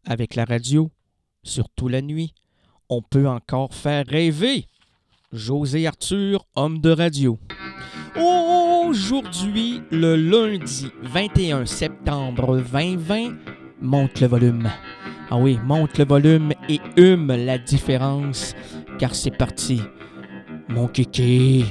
avec la radio, surtout la nuit, on peut encore faire rêver. José Arthur, homme de radio. Aujourd'hui, le lundi 21 septembre 2020, monte le volume. Ah oui, monte le volume et hume la différence, car c'est parti. Mon kiki.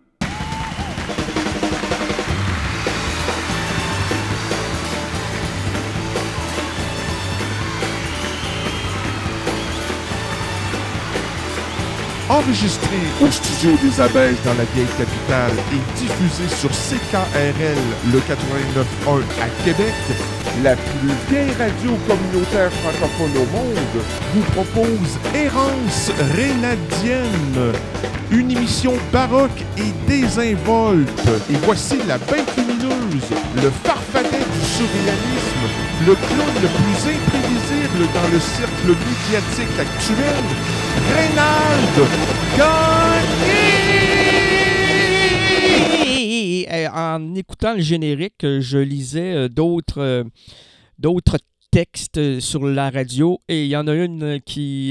Enregistré au studio des Abeilles dans la vieille capitale et diffusé sur CKRL le 89.1 à Québec, la plus vieille radio communautaire francophone au monde vous propose Errance Rénadienne, une émission baroque et désinvolte. Et voici la bête lumineuse, le farfadet du surréalisme, le clown le plus imprévisible dans le cercle médiatique actuel, Reynald Gagné! En écoutant le générique, je lisais d'autres textes sur la radio et il y en a un qui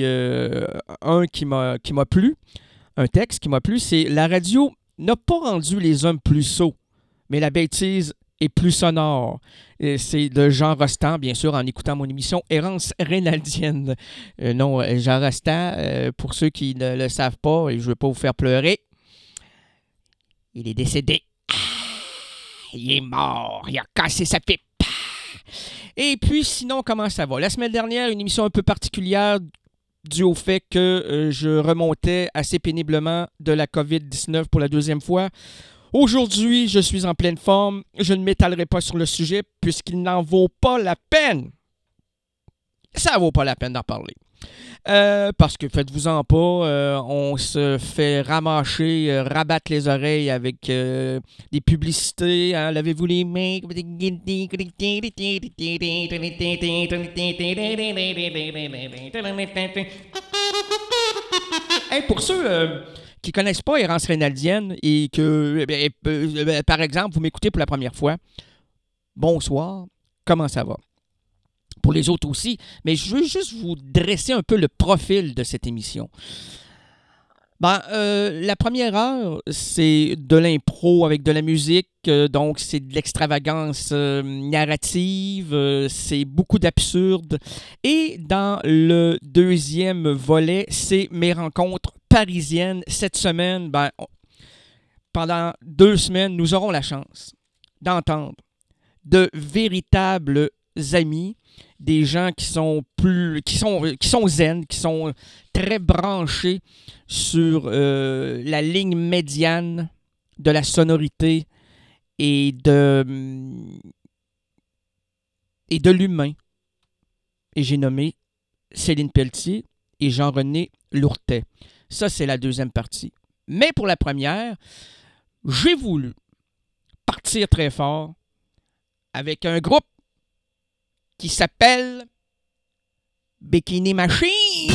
m'a plu. Un texte qui m'a plu, c'est « La radio n'a pas rendu les hommes plus sots, mais la bêtise est plus sonore ». C'est de Jean Rostand, bien sûr, en écoutant mon émission Errance Rénaldienne. Non, Jean Rostand, pour ceux qui ne le savent pas, et je ne veux pas vous faire pleurer, il est décédé. Il est mort, il a cassé sa pipe. Et puis, sinon, comment ça va? La semaine dernière, une émission un peu particulière dû au fait que je remontais assez péniblement de la COVID-19 pour la deuxième fois. Aujourd'hui, je suis en pleine forme. Je ne m'étalerai pas sur le sujet puisqu'il n'en vaut pas la peine. Ça vaut pas la peine d'en parler. Parce que faites-vous-en pas, on se fait rabattre les oreilles avec des publicités. Hein, lavez-vous les mains. Hey, pour ceux qui ne connaissent pas Errance Rénaldienne et que, par exemple, vous m'écoutez pour la première fois, bonsoir, comment ça va? Pour les autres aussi, mais je veux juste vous dresser un peu le profil de cette émission. La première heure, c'est de l'impro avec de la musique, donc c'est de l'extravagance narrative, c'est beaucoup d'absurde. Et dans le deuxième volet, c'est mes rencontres parisiennes. Cette semaine, pendant 2 semaines, nous aurons la chance d'entendre de véritables amis, des gens qui sont zen, qui sont très branchés sur la ligne médiane de la sonorité et de l'humain. Et j'ai nommé Céline Pelletier et Jean-René Lourtet. Ça, c'est la deuxième partie. Mais pour la première, j'ai voulu partir très fort avec un groupe qui s'appelle Bikini Machine.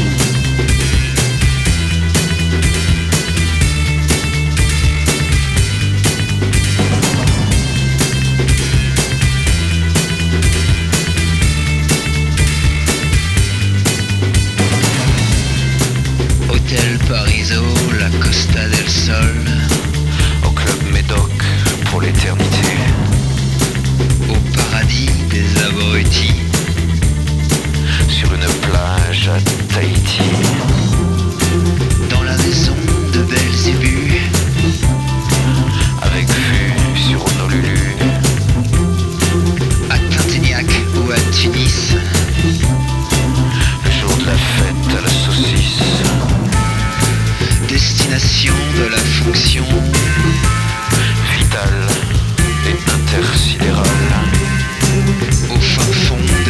Hôtel Pariso, la Costa del Sol, au Club Médoc pour l'éternité. Au paradis des abrutis, sur une plage à Tahiti, dans la maison de Belzébuth, avec vue sur Honolulu, à Tintignac ou à Tunis, le jour de la fête à la saucisse, destination de la fonction vitale et intersidérale, au fin fond de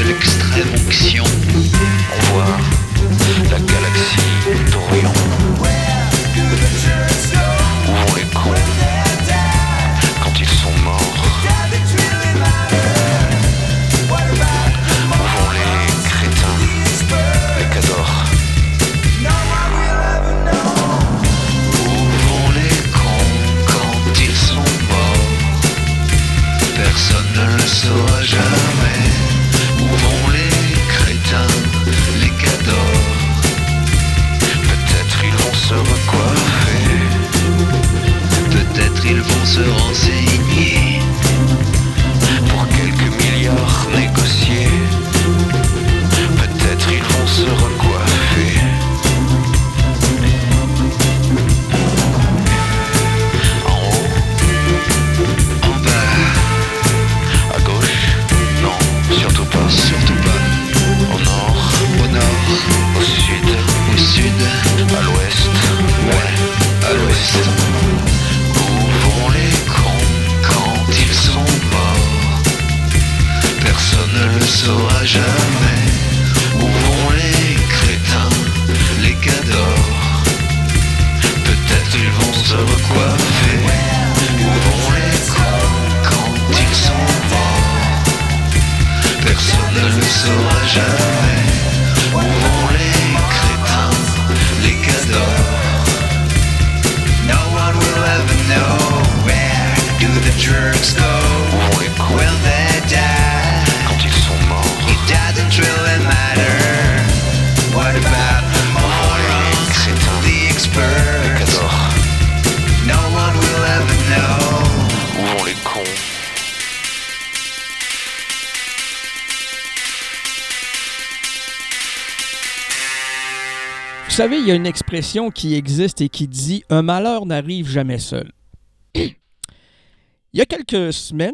savez, il y a une expression qui existe et qui dit « Un malheur n'arrive jamais seul ». Il y a quelques semaines,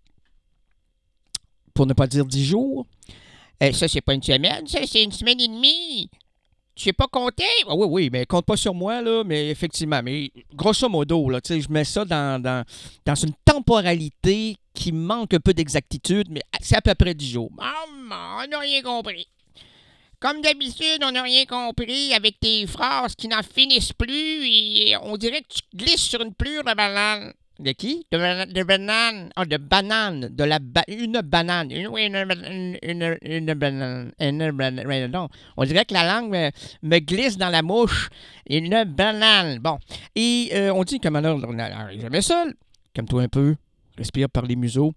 pour ne pas dire 10 jours, ça, c'est pas une semaine, ça, c'est une semaine et demie. Tu sais pas compter? Ah oui, mais compte pas sur moi, là, mais effectivement. Mais grosso modo, là, je mets ça dans une temporalité qui manque un peu d'exactitude, mais c'est à peu près 10 jours. Maman, on n'a rien compris. Comme d'habitude, on n'a rien compris avec tes phrases qui n'en finissent plus et on dirait que tu glisses sur une plure de banane. De qui? De banane. Ah, de banane. Une banane. Une banane. Non. On dirait que la langue me glisse dans la mouche. Une banane. Bon. Et on dit que malheur n'arrive jamais seul. Calme-toi un peu. Respire par les museaux.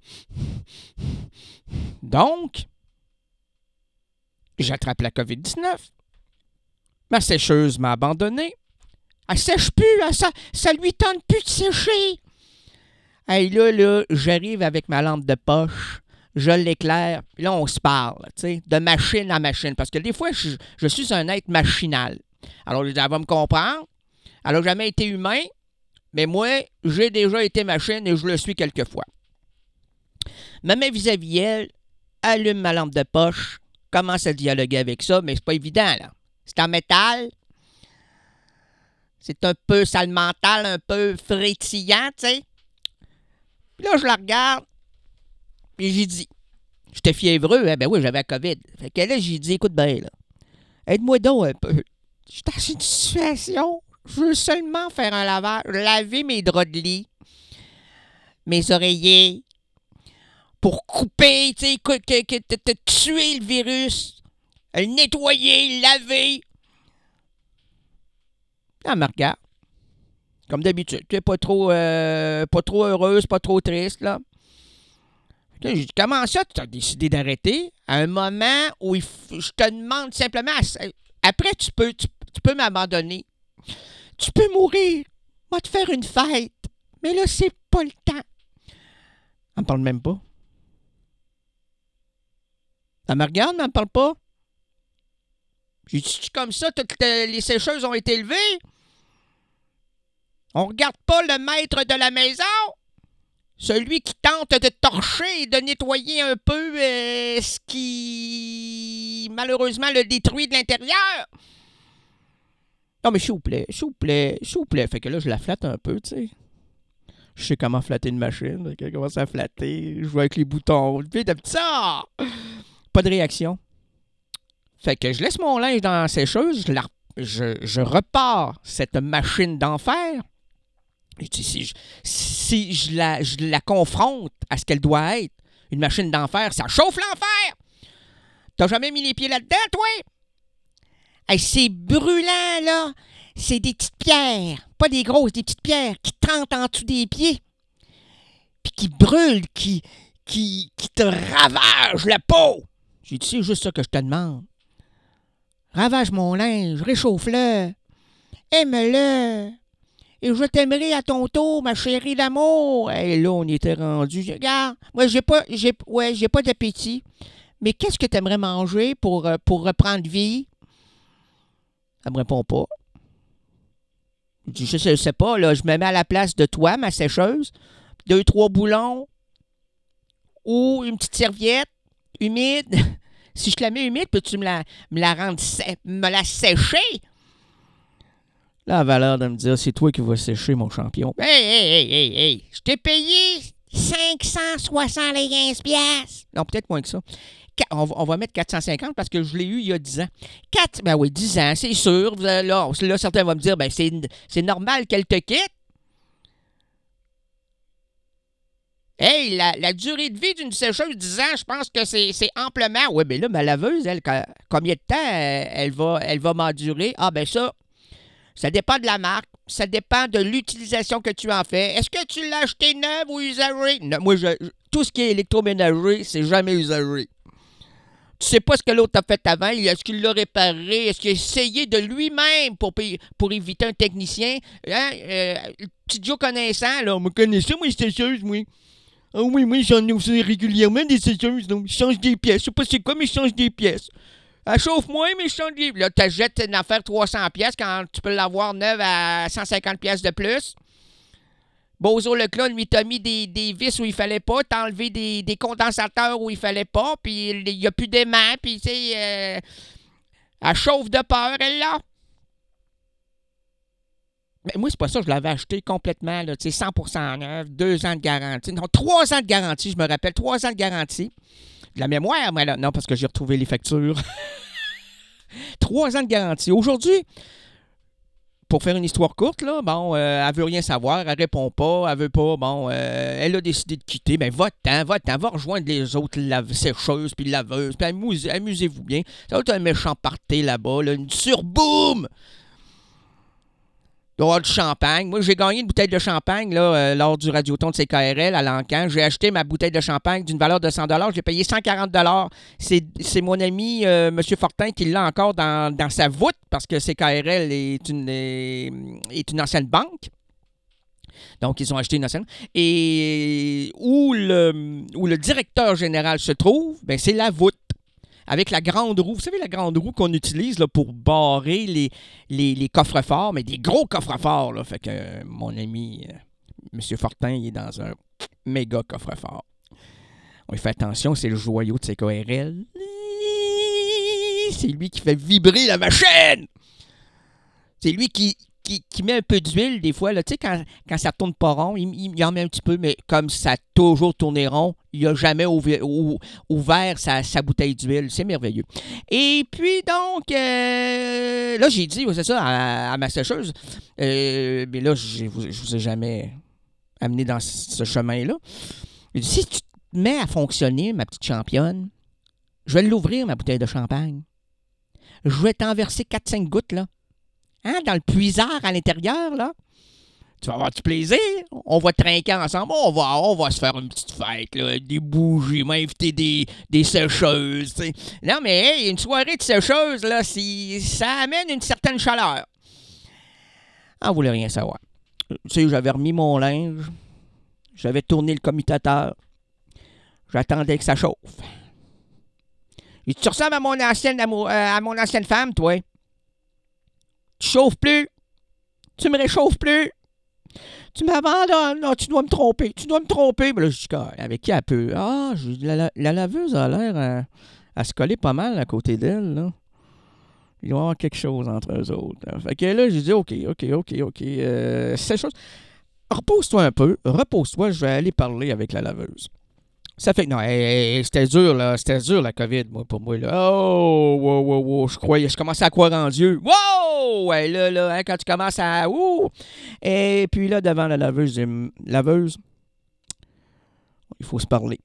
Donc, j'attrape la COVID-19. Ma sécheuse m'a abandonné. Elle sèche plus. Ça lui tente plus de sécher. Hey, là, j'arrive avec ma lampe de poche, je l'éclaire, puis là, on se parle, tu sais, de machine à machine. Parce que des fois, je suis un être machinal. Alors, elle va me comprendre. Elle n'a jamais été humain, mais moi, j'ai déjà été machine et je le suis quelquefois. Ma main vis-à-vis elle, allume ma lampe de poche, commence à dialoguer avec ça, mais c'est pas évident, là. C'est en métal. C'est un peu sale-mental, un peu frétillant, tu sais. Puis là, je la regarde, puis j'ai dit, j'étais fiévreux, hein? Ben oui, j'avais la COVID. Fait que là, j'ai dit, écoute bien, là, aide-moi donc un peu. Je suis dans une situation, je veux seulement faire un lavage, laver mes draps de lit, mes oreillers, pour couper, tu sais, tuer le virus, le nettoyer, le laver. Là, elle me regarde. Comme d'habitude, tu n'es pas trop heureuse, pas trop triste, là. J'ai dit, comment ça, tu as décidé d'arrêter à un moment où je te demande simplement, après, tu peux m'abandonner. Tu peux mourir. Moi, te faire une fête. Mais là, c'est pas le temps. Elle me parle même pas. Elle me regarde, mais elle me parle pas. J'ai dit, comme ça, toutes les sécheuses ont été levées. On regarde pas le maître de la maison, celui qui tente de torcher et de nettoyer un peu ce qui, malheureusement, le détruit de l'intérieur. Non, mais s'il vous plaît. Fait que là, je la flatte un peu, tu sais. Je sais comment flatter une machine. Elle commence à flatter. Je vois avec les boutons. Ça! Pas de réaction. Fait que je laisse mon linge dans la sécheuse. Je repars cette machine d'enfer. Et si je la confronte à ce qu'elle doit être, une machine d'enfer, ça chauffe l'enfer! T'as jamais mis les pieds là-dedans, toi? Hey, c'est brûlant, là! C'est des petites pierres, pas des grosses, des petites pierres qui trempent en dessous des pieds, puis qui brûlent, qui te ravagent la peau! J'ai dit, c'est juste ça que je te demande. Ravage mon linge, réchauffe-le, aime-le. Et je t'aimerai à ton tour, ma chérie d'amour. Et là, on était rendu. Regarde, moi, j'ai pas d'appétit. Mais qu'est-ce que tu aimerais manger pour reprendre vie? Elle me répond pas. Je dis, je sais pas, là, je me mets à la place de toi, ma sécheuse. 2-3 boulons. Ou une petite serviette humide. Si je te la mets humide, peux-tu me la rendre me la sécher? Là, elle a l'air de me dire, c'est toi qui vas sécher, mon champion. Hey! Je t'ai payé 575 piastres. Non, peut-être moins que ça. On va mettre 450 parce que je l'ai eu il y a 10 ans. 10 ans, c'est sûr. Là, certains vont me dire, ben c'est normal qu'elle te quitte. Hey, la durée de vie d'une sécheuse, 10 ans, je pense que c'est amplement. Oui, mais là, ma laveuse, elle, combien de temps elle va m'endurer? Ah, ben ça dépend de la marque. Ça dépend de l'utilisation que tu en fais. Est-ce que tu l'as acheté neuf ou usagé? Non, moi, tout ce qui est électroménager, c'est jamais usagé. Tu sais pas ce que l'autre a fait avant. Est-ce qu'il l'a réparé? Est-ce qu'il a essayé de lui-même pour éviter un technicien? Hein? Petit Joe connaissant, là, on me connaît ça, moi, les sécheuses, moi. Ah oui, moi, j'en ai aussi régulièrement des sécheuses. Donc, je change des pièces. Je sais pas c'est quoi, mais je change des pièces. Elle chauffe moins, mais je t'en dis. Là, tu achètes une affaire 300$ quand tu peux l'avoir neuve à 150$ de plus. Bozo le clown, lui, t'a mis des vis où il fallait pas, t'as enlevé des condensateurs où il fallait pas, puis il n'y a plus d'aimant, puis tu sais, elle chauffe de peur, elle, là. Mais moi, c'est pas ça, je l'avais acheté complètement, là, tu sais, 100% neuf, 2 ans de garantie. Non, 3 ans de garantie, je me rappelle, 3 ans de garantie. De la mémoire, mais là, non, parce que j'ai retrouvé les factures. 3 ans de garantie. Aujourd'hui, pour faire une histoire courte, là, bon, elle veut rien savoir, elle répond pas, elle veut pas, bon, elle a décidé de quitter, ben va-t'en, va rejoindre les autres sécheuses puis laveuses, puis amusez-vous bien. Ça va être un méchant party là-bas, là, une surboom! Il doit y avoir du champagne. Moi, j'ai gagné une bouteille de champagne là, lors du Radioton de CKRL à Lancan. J'ai acheté ma bouteille de champagne d'une valeur de 100$. J'ai payé 140$. C'est mon ami M. Fortin qui l'a encore dans sa voûte parce que CKRL est une ancienne banque. Donc, ils ont acheté une ancienne. Et où le directeur général se trouve, ben, c'est la voûte. Avec la grande roue. Vous savez, la grande roue qu'on utilise là, pour barrer les coffres-forts, mais des gros coffres-forts. Là. Fait que mon ami, M. Fortin, il est dans un méga coffre-fort. On lui fait attention, c'est le joyau de CKRL. C'est lui qui fait vibrer la machine! C'est lui qui met un peu d'huile des fois. Tu sais, quand ça tourne pas rond, il en met un petit peu, mais comme ça a toujours tourné rond, il n'a jamais ouvert sa bouteille d'huile. C'est merveilleux. Et puis donc, là, j'ai dit, c'est ça, à ma sécheuse, mais là, je vous ai jamais amené dans ce chemin-là. J'ai dit, si tu te mets à fonctionner, ma petite championne, je vais l'ouvrir, ma bouteille de champagne. Je vais t'en verser 4-5 gouttes, là. Hein, dans le puisard à l'intérieur, là. Tu vas avoir du plaisir. On va trinquer ensemble. On va se faire une petite fête, là. Des bougies, m'inviter des sécheuses, tu sais. Non, mais hey, une soirée de sécheuses, là, ça amène une certaine chaleur. On voulait rien savoir. Tu sais, j'avais remis mon linge. J'avais tourné le commutateur. J'attendais que ça chauffe. Et tu ressembles à mon ancienne femme, toi. Tu chauffes plus. Tu me réchauffes plus. Tu m'abandonnes. Non, tu dois me tromper. Mais là, je dis, avec qui elle peut? Ah, la laveuse a l'air à se coller pas mal à côté d'elle, là. Il doit y avoir quelque chose entre eux autres. Fait que là, j'ai dit, OK. Cette chose. Repose-toi un peu. Repose-toi, je vais aller parler avec la laveuse. Ça fait que non, c'était dur, là. C'était dur, la COVID, pour moi, là. Oh, wow. Je commençais à croire en Dieu. Wow! Ouais, là, hein, quand tu commences à... Ouh! Et puis là, devant la laveuse, laveuse, il faut se parler.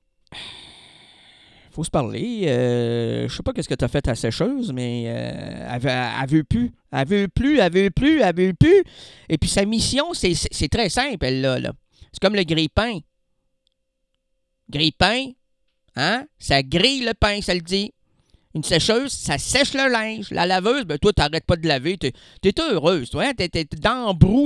Je sais pas qu'est-ce que tu as fait à sécheuse, mais elle veut plus. Elle veut plus. Et puis sa mission, c'est très simple, elle, là. C'est comme le grille-pain. Grille-pain, hein? Ça grille le pain, ça le dit. Une sécheuse, ça sèche le linge. La laveuse, ben toi, t'arrêtes pas de laver. T'es heureuse, toi, hein? T'es dans le brou.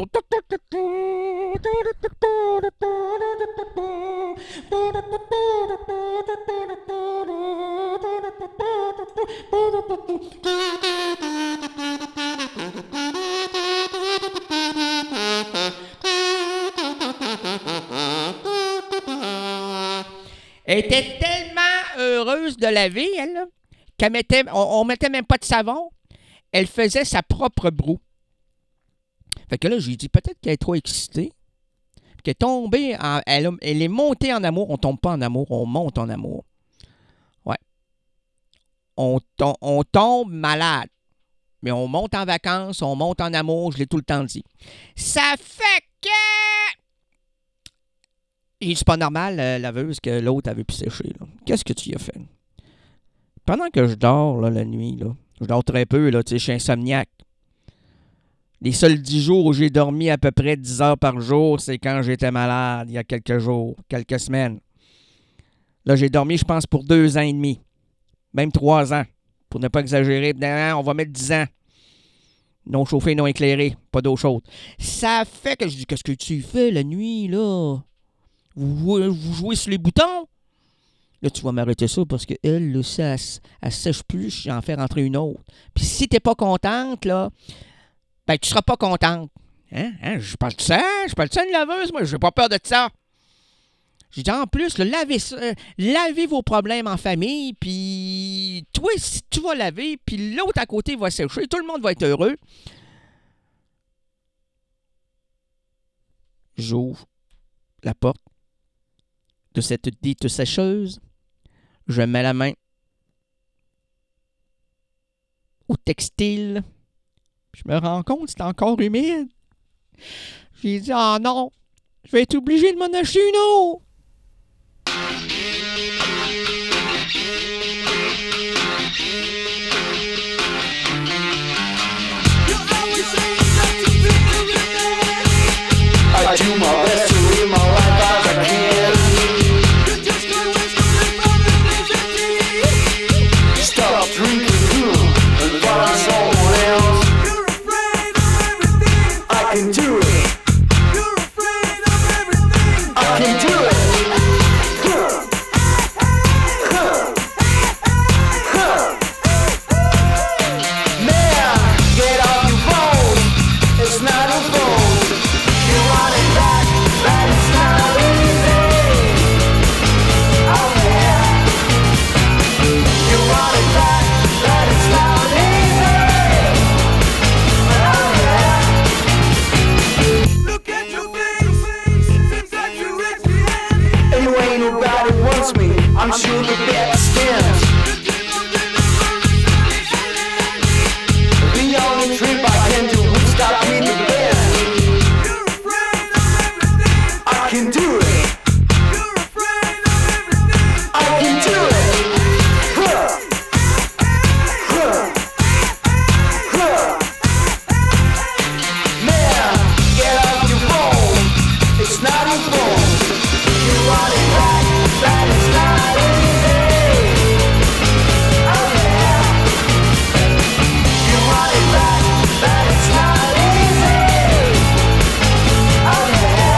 Elle était tellement heureuse de laver, elle, là, on mettait même pas de savon. Elle faisait sa propre broue. Fait que là, j'ai dit, peut-être qu'elle est trop excitée. Qu'elle est tombée, elle est montée en amour. On tombe pas en amour, on monte en amour. Ouais. On tombe malade. Mais on monte en vacances, on monte en amour, je l'ai tout le temps dit. Ça fait que... Et c'est pas normal, laveuse, que l'autre avait pu sécher. Là. Qu'est-ce que tu y as fait? Pendant que je dors là, la nuit, là, je dors très peu, là, je suis insomniaque. Les seuls 10 jours où j'ai dormi à peu près 10 heures par jour, c'est quand j'étais malade, il y a quelques jours, quelques semaines. Là, j'ai dormi, je pense, pour 2 ans et demi. Même 3 ans. Pour ne pas exagérer, on va mettre 10 ans. Non chauffé, non éclairé, pas d'eau chaude. Ça fait que je dis, qu'est-ce que tu fais la nuit, là? Vous jouez sur les boutons? Là, tu vas m'arrêter ça parce qu'elle, là, ça, elle sèche plus, j'en fais rentrer une autre. Puis si t'es pas contente, là, ben, tu seras pas contente. Hein? Je parle de ça, une laveuse, moi, j'ai pas peur de ça. J'ai dit, en plus, là, lavez vos problèmes en famille, puis toi, si tu vas laver, puis l'autre à côté va sécher, tout le monde va être heureux. J'ouvre la porte de cette dite sécheuse. Je mets la main au textile. Je me rends compte que c'est encore humide. J'ai dit, ah non, je vais être obligé de m'en acheter une autre. I do my best to live my life as I can. Stop drinking too and find someone else. You're afraid of everything. I can do it. You're afraid of everything. I can do it. Man, get off your phone. It's not a phone. You want it back, but it's not easy. Oh yeah. You want it back, but it's not easy. Oh yeah. Look at your face, seems like you're rich behind. Anyway, nobody wants me. I'm sure the bet stands. The only trip I can do would stop me in the bed. I can do it. You're afraid of everything. I can do it. Huh. Huh. Huh. Man, get off your phone. It's not your phone. You want it back, but it's not easy. Oh yeah. You want it back, but it's not easy. Oh yeah.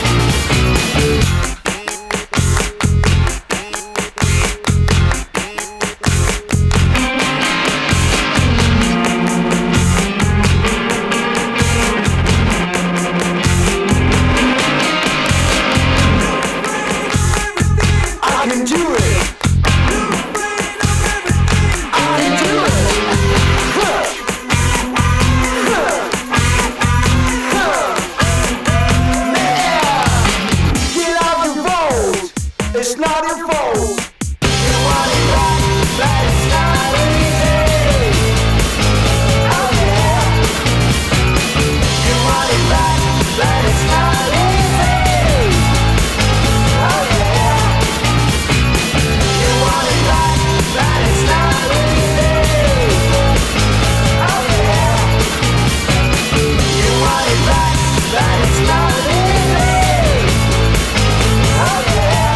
I can do it. I can do it. Huh. Huh. Huh. Man, get off your phone. It's not your fault. You want it back, but it's not easy. Oh yeah. You want it back, but it's not easy. Oh yeah. You want it back, but it's not easy. Oh yeah. You want it back, but it's not easy. Oh yeah.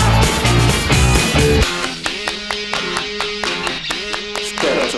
Sperato.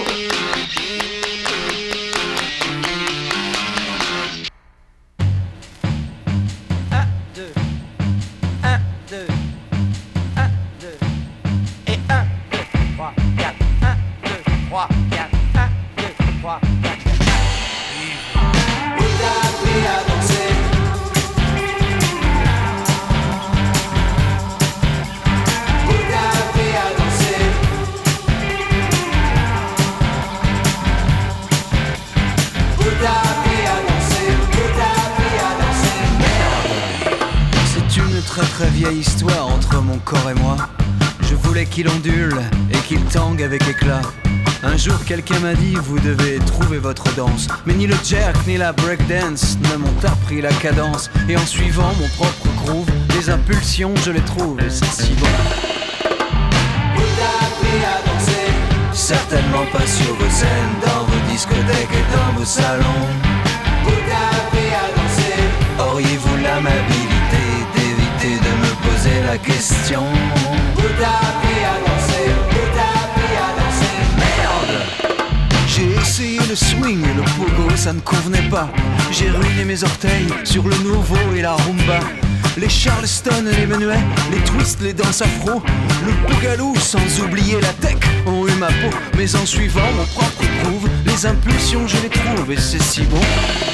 très vieille histoire entre mon corps et moi. Je voulais qu'il ondule et qu'il tangue avec éclat. Un jour quelqu'un m'a dit vous devez trouver votre danse. Mais ni le jerk ni la breakdance ne m'ont appris la cadence. Et en suivant mon propre groove, les impulsions je les trouve et c'est si bon. Vous appris à danser, Certainement pas sur vos scènes, dans vos discothèques et dans vos salons. vous appris à danser, Auriez-vous l'amabilité d'éviter de me poser la question? vous appris à danser, vous appris à danser. Merde! J'ai essayé le swing et le pogo, ça ne convenait pas. J'ai ruiné mes orteils sur le nouveau et la rumba. les charleston, les menuets, les twists, les danses afro, le bougalou, sans oublier la tech, ont eu ma peau. Mais en suivant mon propre groove, les impulsions je les trouve et c'est si bon.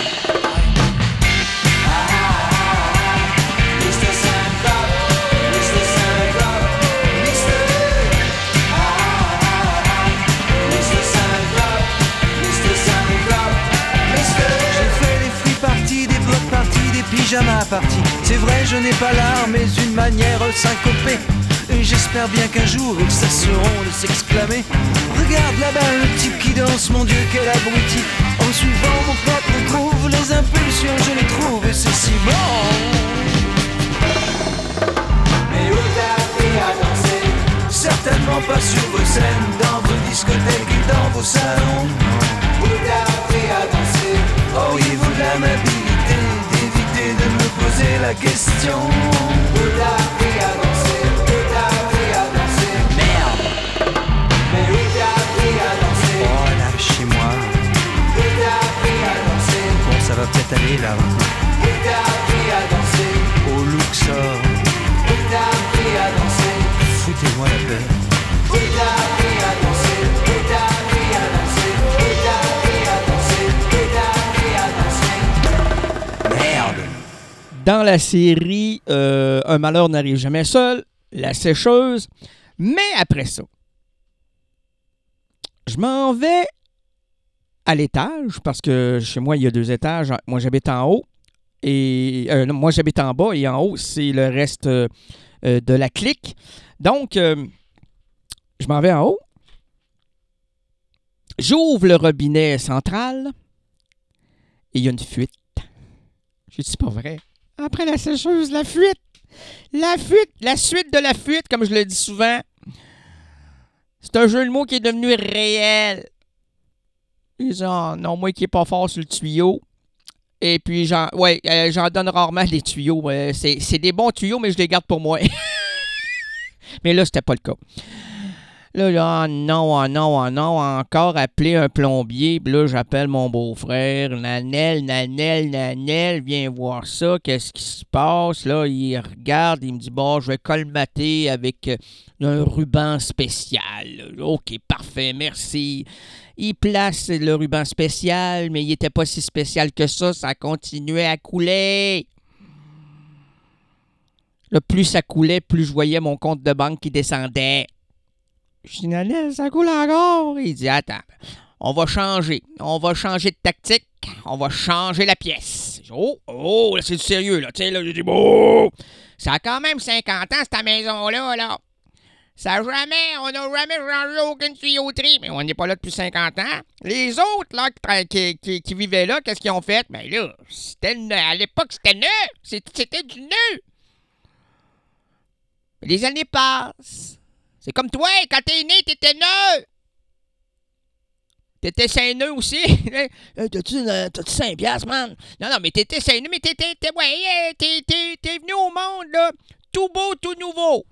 Pyjama party, c'est vrai je n'ai pas l'art mais une manière syncopée. Et j'espère bien qu'un jour ils cesseront de s'exclamer. Regarde là-bas le type qui danse, mon Dieu quel abruti. En suivant mon propre groove, les impulsions je les trouve et c'est si bon. Mais où t'as appris à danser? Certainement pas sur vos scènes, dans vos discothèques et dans vos salons. Où t'as appris à danser? Auriez-vous de l'amabilité d'éviter de me poser la question? Où t'as appris à danser? Où t'as appris à danser? Merde! Mais où t'as appris à danser? Oh là, chez moi. Où t'as appris à danser? Bon, ça va peut-être aller là. Où t'as appris à danser? Au Luxor. Où t'as appris à danser? Foutez-moi la paix. Où t'as appris à danser? Où t'as appris à danser? Où t'as appris à danser? Où t'as appris à danser? Merde! Dans la série Un malheur n'arrive jamais seul, La sécheuse. Mais après ça, je m'en vais à l'étage parce que chez moi, il y a 2 étages. Moi, j'habite en haut. Et non, moi, j'habite en bas et en haut, c'est le reste de la clique. Donc, je m'en vais en haut. J'ouvre le robinet central et il y a une fuite. J'ai dit, c'est pas vrai. Après la sécheuse, la fuite. La fuite, la suite de la fuite, comme je le dis souvent. C'est un jeu de mots qui est devenu réel. Ils disent, oh, non, moi qui est pas fort sur le tuyau. Et puis, j'en donne rarement des tuyaux. C'est des bons tuyaux, mais je les garde pour moi. Mais là, c'était pas le cas. Là, non, encore appeler un plombier. Puis là, j'appelle mon beau-frère. Nanel, viens voir ça. Qu'est-ce qui se passe? Là, il regarde, il me dit, bon, je vais colmater avec un ruban spécial. OK, parfait, merci. Il place le ruban spécial, mais il n'était pas si spécial que ça continuait à couler. Là, plus ça coulait, plus je voyais mon compte de banque qui descendait. Je dis, Nanel, ça coule encore. Il dit, attends, on va changer de tactique, on va changer la pièce. Je dis, oh, là, c'est du sérieux, là. Tu sais, là, j'ai dit, bon, ça a quand même 50 ans, cette maison-là, là. On n'a jamais changé aucune tuyauterie, mais on n'est pas là depuis 50 ans. Les autres, là, qui vivaient là, qu'est-ce qu'ils ont fait? Ben là, à l'époque, c'était neuf. C'était du neuf. Les années passent. C'est comme toi, quand t'es né, t'étais neuf. T'étais saineux aussi. T'as-tu 5 piastres, man? Non, mais t'étais saineux, mais t'es venu au monde, là. Tout beau, tout nouveau.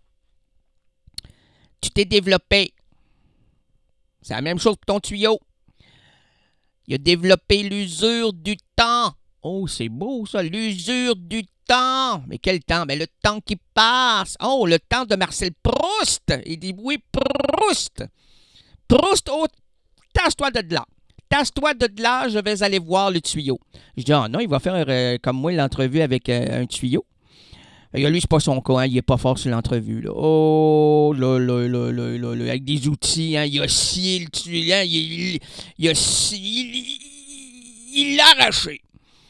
Tu t'es développé. C'est la même chose pour ton tuyau. Il a développé l'usure du temps. Oh, c'est beau, ça, l'usure du temps. Mais quel temps? Ben, le temps qui passe. Oh, le temps de Marcel Proust. Il dit, oui, Proust. Proust, oh, tasse-toi de là. Tasse-toi de là, je vais aller voir le tuyau. Je dis, non, il va faire comme moi l'entrevue avec un tuyau. Et lui, c'est pas son cas, hein, il est pas fort sur l'entrevue. Là. Oh, là, avec des outils, hein, il a scié le tuyau, hein, il l'a arraché.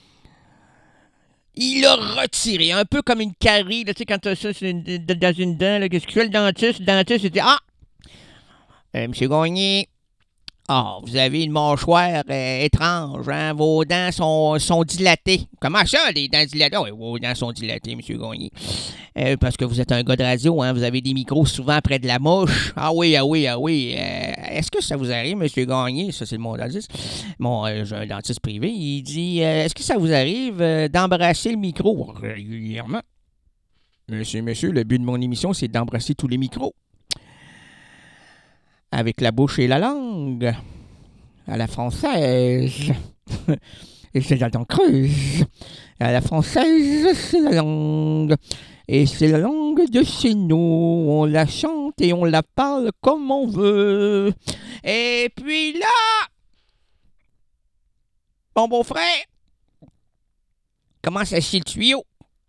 Il l'a retiré, un peu comme une carie, là, tu sais, quand t'as ça dans une dent, là, qu'est-ce que fait le dentiste? Le dentiste, il dit, Monsieur Gagné, vous avez une mâchoire étrange, hein? Vos dents sont dilatées. Comment ça, les dents dilatées? Oui, vos dents sont dilatées, M. Gagné. Parce que vous êtes un gars de radio, hein? Vous avez des micros souvent près de la mouche. Ah oui. Est-ce que ça vous arrive, M. Gagné? Ça, c'est mon dentiste. J'ai un dentiste privé. Il dit, est-ce que ça vous arrive d'embrasser le micro régulièrement? Monsieur, le but de mon émission, c'est d'embrasser tous les micros. Avec la bouche et la langue. À la française. Et c'est la langue creuse. À la française, c'est la langue. Et c'est la langue de chez nous. On la chante et on la parle comme on veut. Et puis là, mon beau-frère commence à scier le tuyau.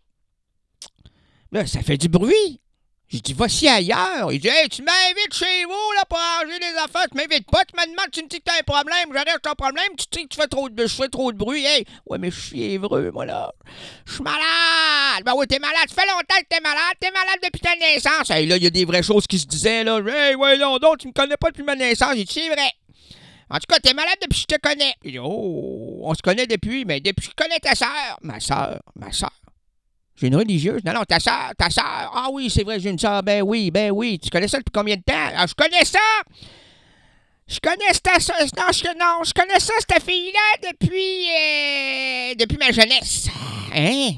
Là, ça fait du bruit. J'ai dit, va-y ailleurs. Il dit, hey, tu m'invites chez vous là, pour arranger des affaires. Tu m'invites pas, tu me demandes, tu me dis que t'as un problème. J'arrête ton problème, tu dis que tu fais trop de bruit. Hey, ouais, mais je suis fiévreux, moi, là. Je suis malade. Ben oui, t'es malade. Ça fait longtemps que t'es malade depuis ta naissance. Hey, là, il y a des vraies choses qui se disaient, là. Hey, ouais, non, tu me connais pas depuis ma naissance. J'ai dit, c'est vrai. En tout cas, t'es malade depuis que je te connais. Il dit, oh, on se connaît depuis, mais depuis que je connais ta sœur. Ma sœur. J'ai une religieuse. Non, ta sœur. Ah oui, c'est vrai, j'ai une sœur. Ben oui. Tu connais ça depuis combien de temps? Ah, je connais ça. Je connais cette fille-là depuis ma jeunesse. Hein?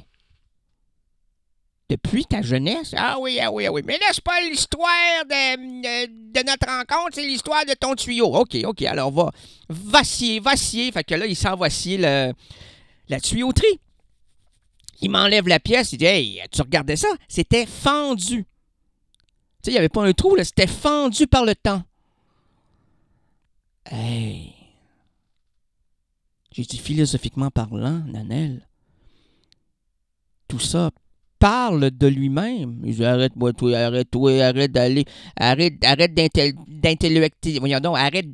Depuis ta jeunesse? Ah oui. Mais là, c'est pas l'histoire de notre rencontre, c'est l'histoire de ton tuyau. OK. Alors, va scier. Fait que là, il s'en va scier la tuyauterie. Il m'enlève la pièce, il dit « Hey, tu regardais ça? C'était fendu. » Tu sais, il n'y avait pas un trou, là, c'était fendu par le temps. Hey! J'ai dit philosophiquement parlant, Nanel, tout ça parle de lui-même. Il dit « Arrête d'aller, arrête d'intellectualiser. Voyons donc, arrête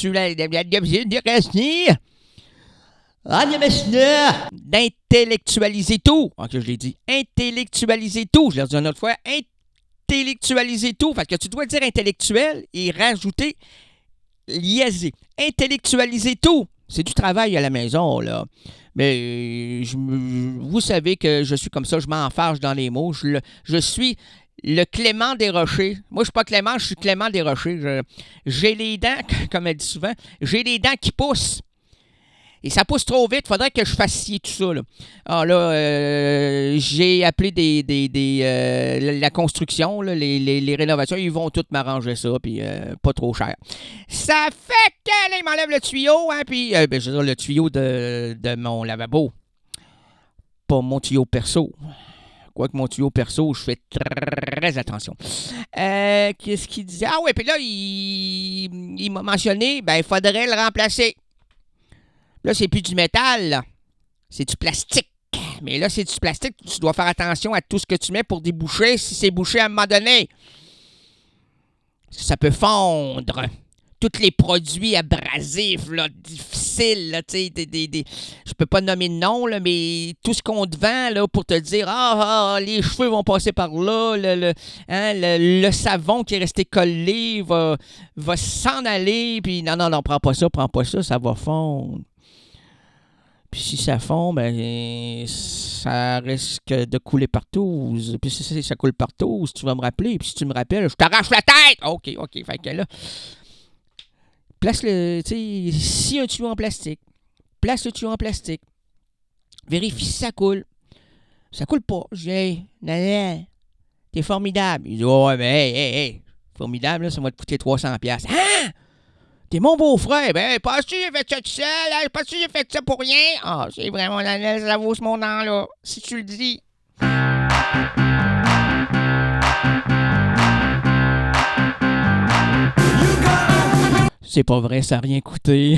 d'intellectualiser tout. Ok, je l'ai dit. Intellectualiser tout. Je l'ai dit une autre fois. Intellectualiser tout. Fait que tu dois dire intellectuel et rajouter liaiser. Intellectualiser tout. C'est du travail à la maison, là. Mais vous savez que je suis comme ça. Je m'enfarge dans les mots. Je suis le Clément des Rochers. Moi, je suis pas Clément, je suis Clément des Rochers. J'ai les dents, comme elle dit souvent, j'ai les dents qui poussent. Et ça pousse trop vite, il faudrait que je fasse scier tout ça. Là. Ah là, j'ai appelé la construction, là, les rénovations, ils vont tous m'arranger ça, puis pas trop cher. Ça fait qu'elle m'enlève le tuyau, hein, puis je veux dire, le tuyau de mon lavabo. Pas mon tuyau perso. Quoique mon tuyau perso, je fais très attention. Qu'est-ce qu'il disait? Ah ouais, puis là, il m'a mentionné, il faudrait le remplacer. Là, c'est plus du métal, là. C'est du plastique. Mais là, c'est du plastique. Tu dois faire attention à tout ce que tu mets pour déboucher si c'est bouché à un moment donné. Ça peut fondre. Tous les produits abrasifs, là, difficiles, là, tu sais, je peux pas nommer de nom, là, mais tout ce qu'on te vend, là, pour te dire, les cheveux vont passer par là, le savon qui est resté collé va s'en aller, puis non, prends pas ça, ça va fondre. Puis si ça fond, ça risque de couler partout. Puis si ça coule partout, si tu vas me rappeler, puis si tu me rappelles, je t'arrache la tête! OK, fait que là, place le, tu sais, si un tuyau en plastique, place le tuyau en plastique, vérifie si ça coule. Ça coule pas. Je dis, hey, Nanel, t'es formidable. Il dit, ouais, mais hey, formidable, là, ça va te coûter 300$. Hein? T'es mon beau-frère. Penses-tu que j'ai fait ça tout seul? Penses-tu que j'ai fait ça pour rien? Ah, c'est vraiment Nanel, ça vaut ce montant-là. Si tu le dis. C'est pas vrai, ça n'a rien coûté.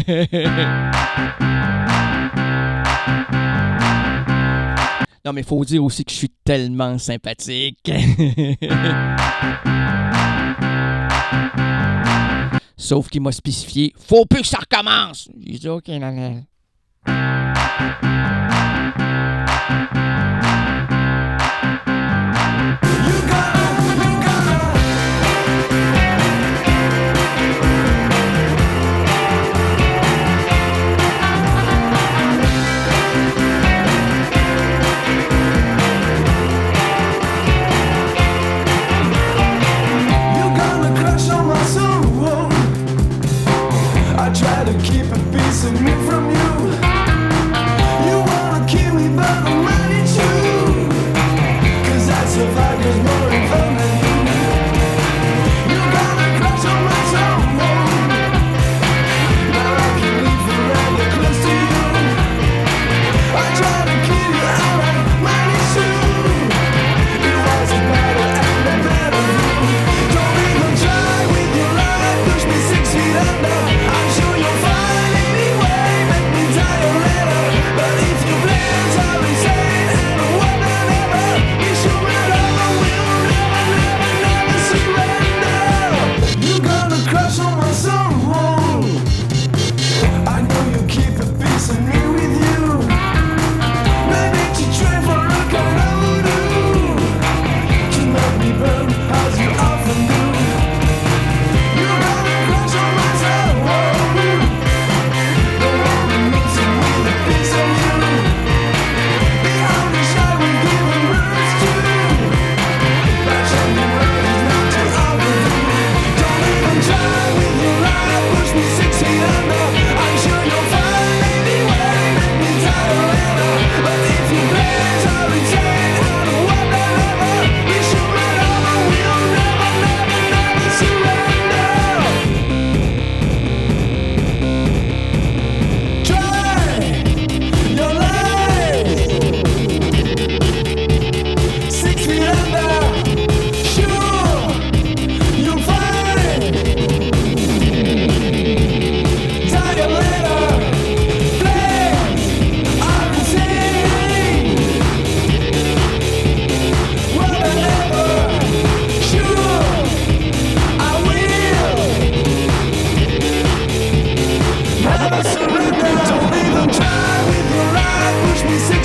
Non, mais il faut dire aussi que je suis tellement sympathique. Sauf qu'il m'a spécifié, faut plus que ça recommence. J'ai dit, OK, Nanel. Try to keep a piece of me from you. You wanna kill me, but I'm ready to. 'Cause I survive, there's more in fun than you. You gotta crush on my soul. Now I can live forever close to you.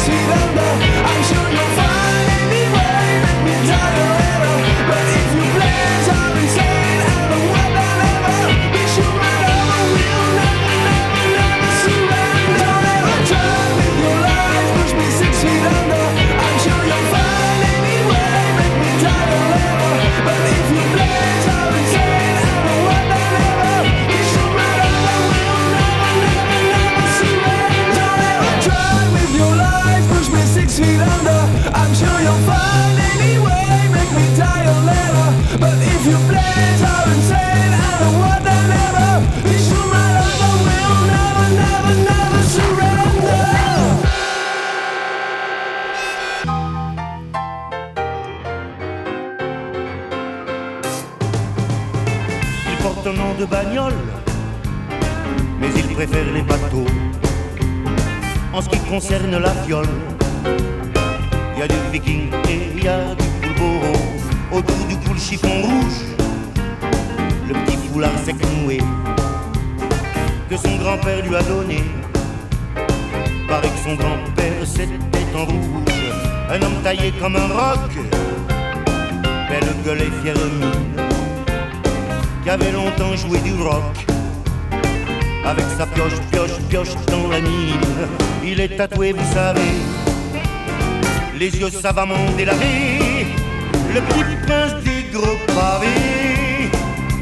feet under. I'm sure you'll find any way, make me die a little. But if you plans are insane and the world don't ever be sure my lover will never, never, never surrender. Don't ever try with your lies, push me 6 feet under. I'm sure you'll find any way, make me die a little. But if you plans are insane and the world don't ever be sure my lover will never, never, never surrender. Don't ever try with your lies, push me 6 feet under. I'm sure you'll find any way, make me die a little. But if your plans are insane and the world don't ever be sure my lover will never, never, never surrender. Il porte un nom de bagnole, mais il préfère les bateaux. En ce qui concerne la fiole, il y a du viking et il y a du poulbeau. Autour du cou le chiffon rouge, le petit foulard sec noué que son grand-père lui a donné. Paraît que son grand-père c'était en rouge, un homme taillé comme un roc, belle gueule et fière mine, qui avait longtemps joué du rock. Avec sa pioche, pioche, pioche dans la mine. Il est tatoué, vous savez, les yeux savamment délavés, le petit prince des gros pavés.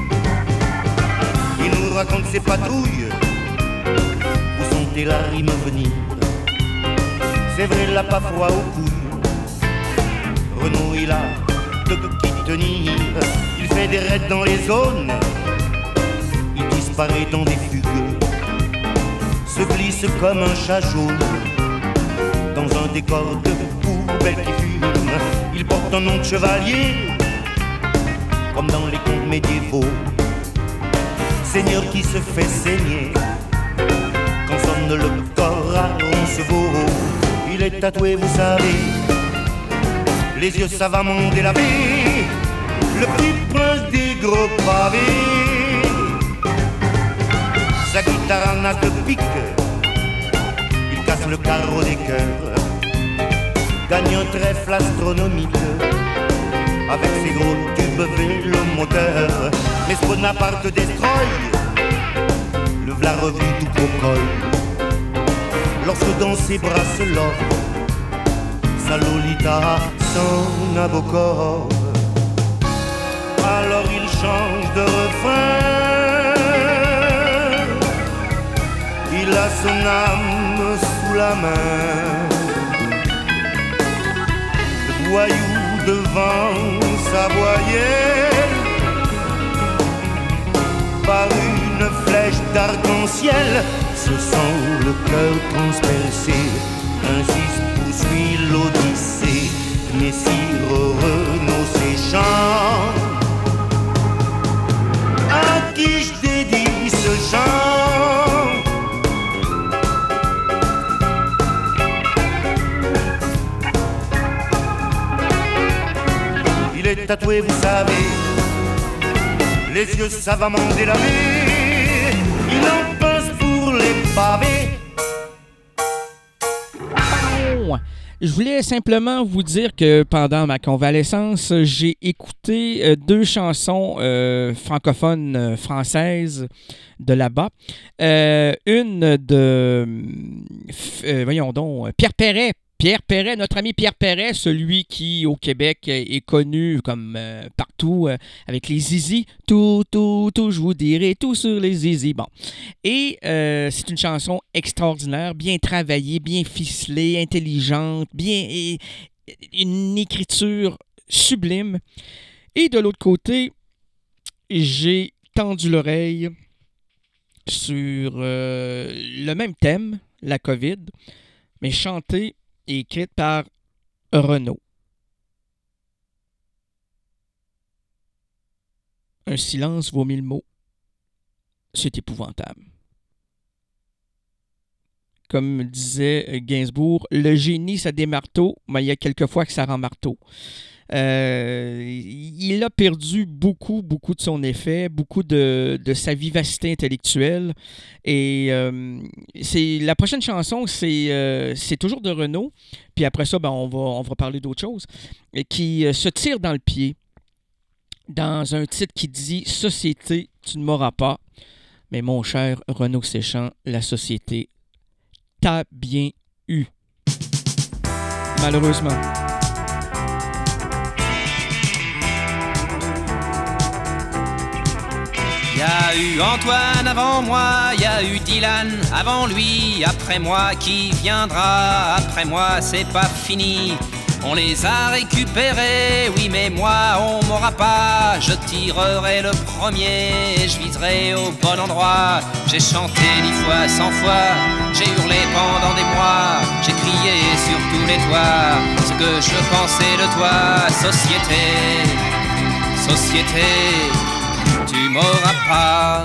Il nous raconte ses patrouilles, vous sentez la rime venir. C'est vrai, il a pas froid aux couilles, Renaud il a de qui tenir. Il fait des raids dans les zones, il disparaît dans des fugues, se glisse comme un chat jaune dans un décor de poubelle qui fume. Il porte un nom de chevalier, comme dans les contes médiévaux, seigneur qui se fait saigner quand sonne le corps à Roncevaux. Il est tatoué, vous savez, les yeux savamment délavés, le petit prince des gros pavés. Sa guitare en a de pique, il casse le carreau des cœurs, gagne un trèfle astronomique avec ses gros tubes vélomoteurs. Mais ce Bonaparte destroy, le v'là revenu tout au col, lorsque dans ses bras se love sa Lolita sans Nabokov. Alors il change de refrain, il a son âme sous la main, le voyou devant sa voyelle, par une flèche d'arc-en-ciel, se sent le cœur transpercé, ainsi se poursuit l'Odyssée. Messire Renaud ses chants, à qui je dédie ce chant. Il est tatoué, vous savez, les yeux savamment délavés, il en pince pour les pavés. Je voulais simplement vous dire que pendant ma convalescence, j'ai écouté 2 chansons francophones françaises de là-bas. Une de, voyons donc, Pierre Perret. Pierre Perret, notre ami Pierre Perret, celui qui, au Québec, est connu comme partout, avec les zizi. Tout, je vous dirai tout sur les zizi. Bon. Et c'est une chanson extraordinaire, bien travaillée, bien ficelée, intelligente, bien, une écriture sublime. Et de l'autre côté, j'ai tendu l'oreille sur le même thème, la COVID, mais chantée et écrite par Renaud. Un silence vaut 1000 mots. C'est épouvantable. Comme disait Gainsbourg, le génie, ça des marteaux, mais il y a quelques fois que ça rend marteau. Il a perdu beaucoup de son effet, beaucoup de sa vivacité intellectuelle. Et la prochaine chanson, c'est toujours de Renaud. Puis après ça, on va parler d'autre chose. Et qui se tire dans le pied dans un titre qui dit « Société, tu ne m'auras pas ». Mais mon cher Renaud Séchant, la société t'a bien eu. Malheureusement. Y a eu Antoine avant moi, y a eu Dylan avant lui, après moi qui viendra, après moi c'est pas fini. On les a récupérés, oui mais moi on m'aura pas. Je tirerai le premier, je viserai au bon endroit. J'ai chanté 10 fois, 100 fois, j'ai hurlé pendant des mois. J'ai crié sur tous les toits ce que je pensais de toi. Société, société, tu m'auras pas.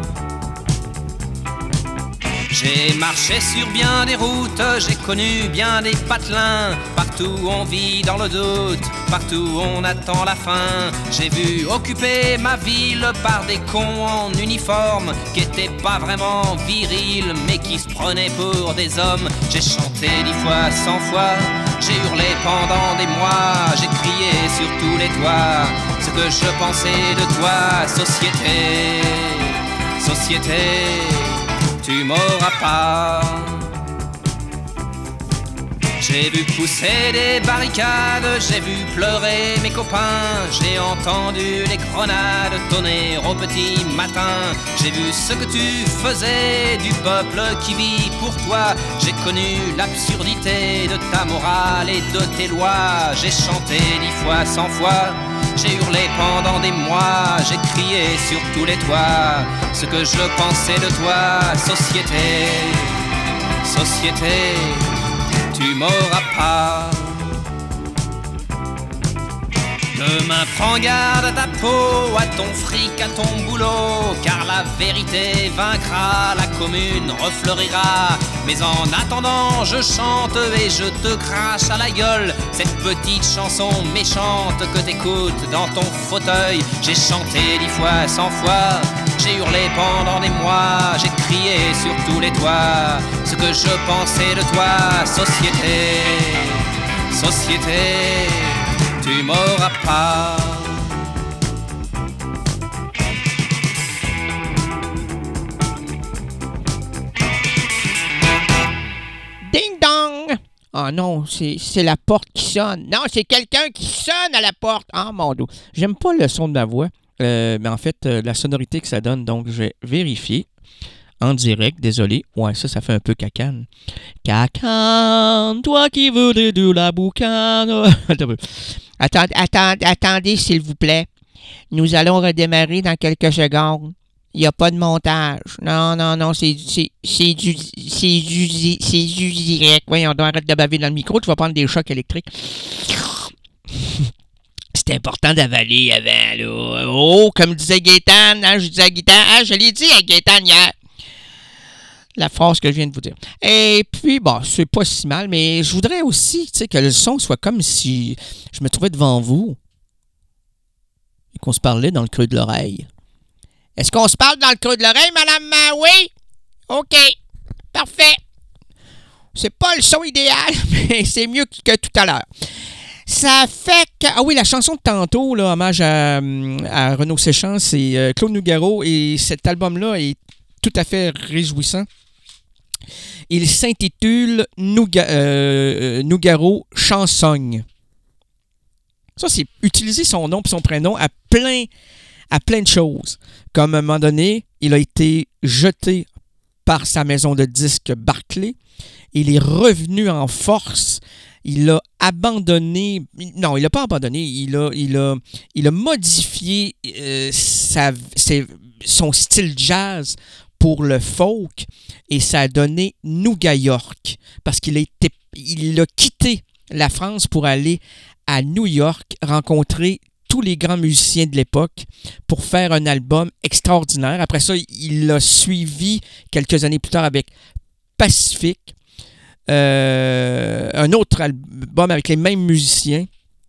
J'ai marché sur bien des routes, j'ai connu bien des patelins. Partout on vit dans le doute, partout on attend la fin. J'ai vu occuper ma ville par des cons en uniforme qui étaient pas vraiment virils mais qui se prenaient pour des hommes. J'ai chanté 10 fois, 100 fois, j'ai hurlé pendant des mois. J'ai crié sur tous les toits ce que je pensais de toi. Société, société, tu m'auras pas. J'ai vu pousser des barricades, j'ai vu pleurer mes copains. J'ai entendu les grenades tonner au petit matin. J'ai vu ce que tu faisais du peuple qui vit pour toi. J'ai connu l'absurdité de ta morale et de tes lois. J'ai chanté 10 fois, 100 fois, j'ai hurlé pendant des mois. J'ai crié sur tous les toits ce que je pensais de toi. Société, société, tu m'auras pas. Demain prends garde à ta peau, à ton fric, à ton boulot, car la vérité vaincra, la commune refleurira. Mais en attendant je chante et je te crache à la gueule cette petite chanson méchante que t'écoutes dans ton fauteuil. J'ai chanté 10 fois, 100 fois, j'ai hurlé pendant des mois. J'ai crié sur tous les toits ce que je pensais de toi. Société, société, tu m'auras pas. Ding dong! Ah non, c'est la porte qui sonne. Non, c'est quelqu'un qui sonne à la porte. Ah mon Dieu. J'aime pas le son de ma voix, mais en fait, la sonorité que ça donne, donc je vais vérifier en direct. Désolé. Ouais, ça fait un peu cacane. Cacane, toi qui voudrais de la boucane. Attendez, s'il vous plaît. Nous allons redémarrer dans quelques secondes. Il n'y a pas de montage. Non, c'est du direct. Voyons, on arrête de baver dans le micro. Tu vas prendre des chocs électriques. C'est important d'avaler avant, là. Oh, comme disait Gaétan, hein, je disais à Gaétan, je l'ai dit à Gaétan hier. La phrase que je viens de vous dire. Et puis, bon, c'est pas si mal, mais je voudrais aussi, tu sais, que le son soit comme si je me trouvais devant vous et qu'on se parlait dans le creux de l'oreille. Est-ce qu'on se parle dans le creux de l'oreille, madame? Oui? OK. Parfait. C'est pas le son idéal, mais c'est mieux que tout à l'heure. Ça fait que... Ah oui, la chanson de tantôt, là, hommage à Renaud Séchant, c'est Claude Nougaro, et cet album-là est tout à fait réjouissant. Il s'intitule Nougaro Chansogne. Ça, c'est utiliser son nom et son prénom à plein de choses. Comme à un moment donné, il a été jeté par sa maison de disques Barclay. Il est revenu en force. Il a abandonné... Non, il n'a pas abandonné. Il a modifié son style jazz pour le folk et ça a donné Nouga York parce qu'il a quitté la France pour aller à New York rencontrer tous les grands musiciens de l'époque pour faire un album extraordinaire. Après ça, il l'a suivi quelques années plus tard avec Pacifique, un autre album avec les mêmes musiciens.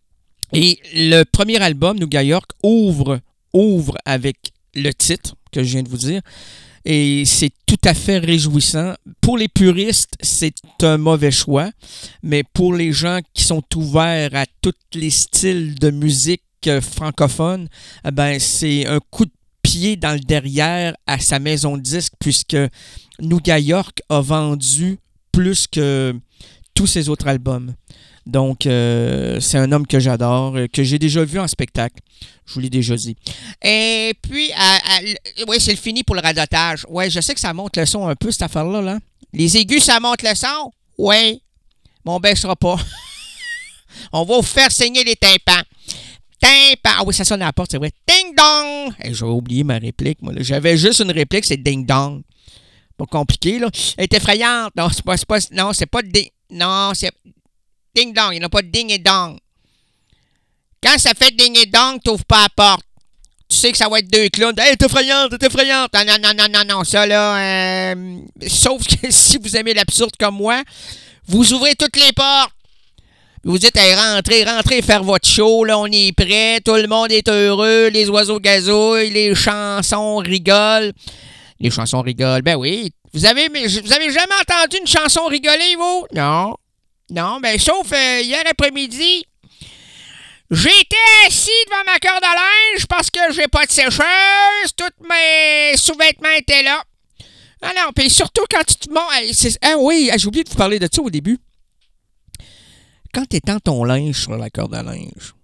Et le premier album, Nougat York, ouvre avec le titre que je viens de vous dire. Et c'est tout à fait réjouissant. Pour les puristes, c'est un mauvais choix. Mais pour les gens qui sont ouverts à tous les styles de musique francophone, ben c'est un coup de pied dans le derrière à sa maison de disques, puisque Nougat York a vendu plus que tous ses autres albums. Donc, c'est un homme que j'adore, que j'ai déjà vu en spectacle. Je vous l'ai déjà dit. Et puis, oui, c'est le fini pour le radotage. Oui, je sais que ça monte le son un peu, cette affaire-là. Là. Les aigus, ça monte le son? Oui. Mais on ne baissera pas. On va vous faire saigner les tympans. Tympan. Ah oui, ça sonne à la porte, c'est vrai. Ding-dong! Hey, j'ai oublié ma réplique, moi. Là. J'avais juste une réplique, c'est ding-dong. Pas compliqué, là. Elle est effrayante. Non, c'est pas ding... Non, c'est... Ding-dong. Il n'y en a pas de ding et dong. Quand ça fait ding et dong, t'ouvres pas la porte. Tu sais que ça va être deux clowns. Hey, t'es effrayante. Non. Ça, là... Sauf que si vous aimez l'absurde comme moi, vous ouvrez toutes les portes. Vous dites, hey, rentrez, faire votre show, là, on est prêt, tout le monde est heureux, les oiseaux gazouillent, les chansons rigolent. Les chansons rigolent, ben oui. Vous avez jamais entendu une chanson rigoler, vous? Non, ben sauf hier après-midi, j'étais assis devant ma corde à linge parce que j'ai pas de sécheuse, tous mes sous-vêtements étaient là. Ah non, puis surtout quand tu te montes... Ah oui, j'ai oublié de vous parler de ça au début. Quand tu étends ton linge sur la corde à linge,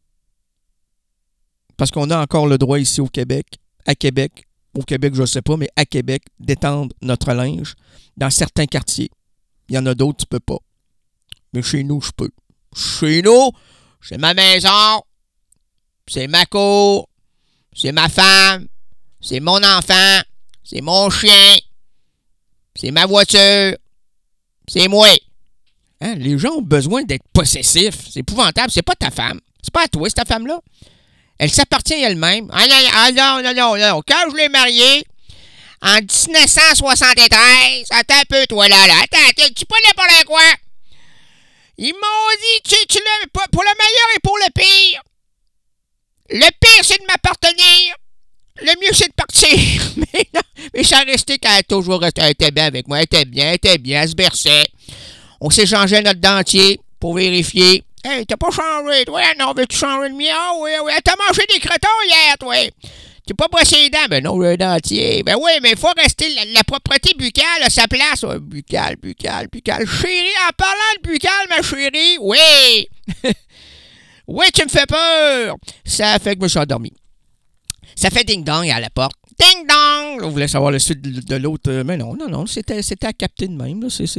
parce qu'on a encore le droit ici au Québec, au Québec je ne sais pas, mais à Québec, d'étendre notre linge dans certains quartiers. Il y en a d'autres, tu peux pas. Mais chez nous, je peux. Chez nous, c'est ma maison, c'est ma cour, c'est ma femme, c'est mon enfant, c'est mon chien, c'est ma voiture, c'est moi. Hein? Les gens ont besoin d'être possessifs. C'est épouvantable. C'est pas ta femme. C'est pas à toi, c'est ta femme-là. Elle s'appartient à elle-même. Ah non. Quand je l'ai mariée, en 1973, attends un peu, toi, là. Attends, tu pas n'importe quoi. Ils m'ont dit, tu l'as pour le meilleur et pour le pire. Le pire, c'est de m'appartenir. Le mieux, c'est de partir. mais ça restait qu'elle a toujours resté. Elle était bien avec moi. Elle était bien. Elle se berçait. On s'échangeait notre dentier pour vérifier. Hey, t'as pas changé, toi? Non, veux-tu changer le mien? Ah oui. T'as mangé des cretons hier, toi. T'es pas brossé les dents? Ben non, le dentier. Ben oui, mais il faut rester... La propreté buccale a sa place. Ouais, buccale. Chérie, en parlant de buccale, ma chérie, oui. Oui, tu me fais peur. Ça fait que je me suis endormi. Ça fait ding-dong à la porte. Ding-dong! Vous voulez savoir le suite de l'autre? Mais non, c'était à capter de même. Là. C'est...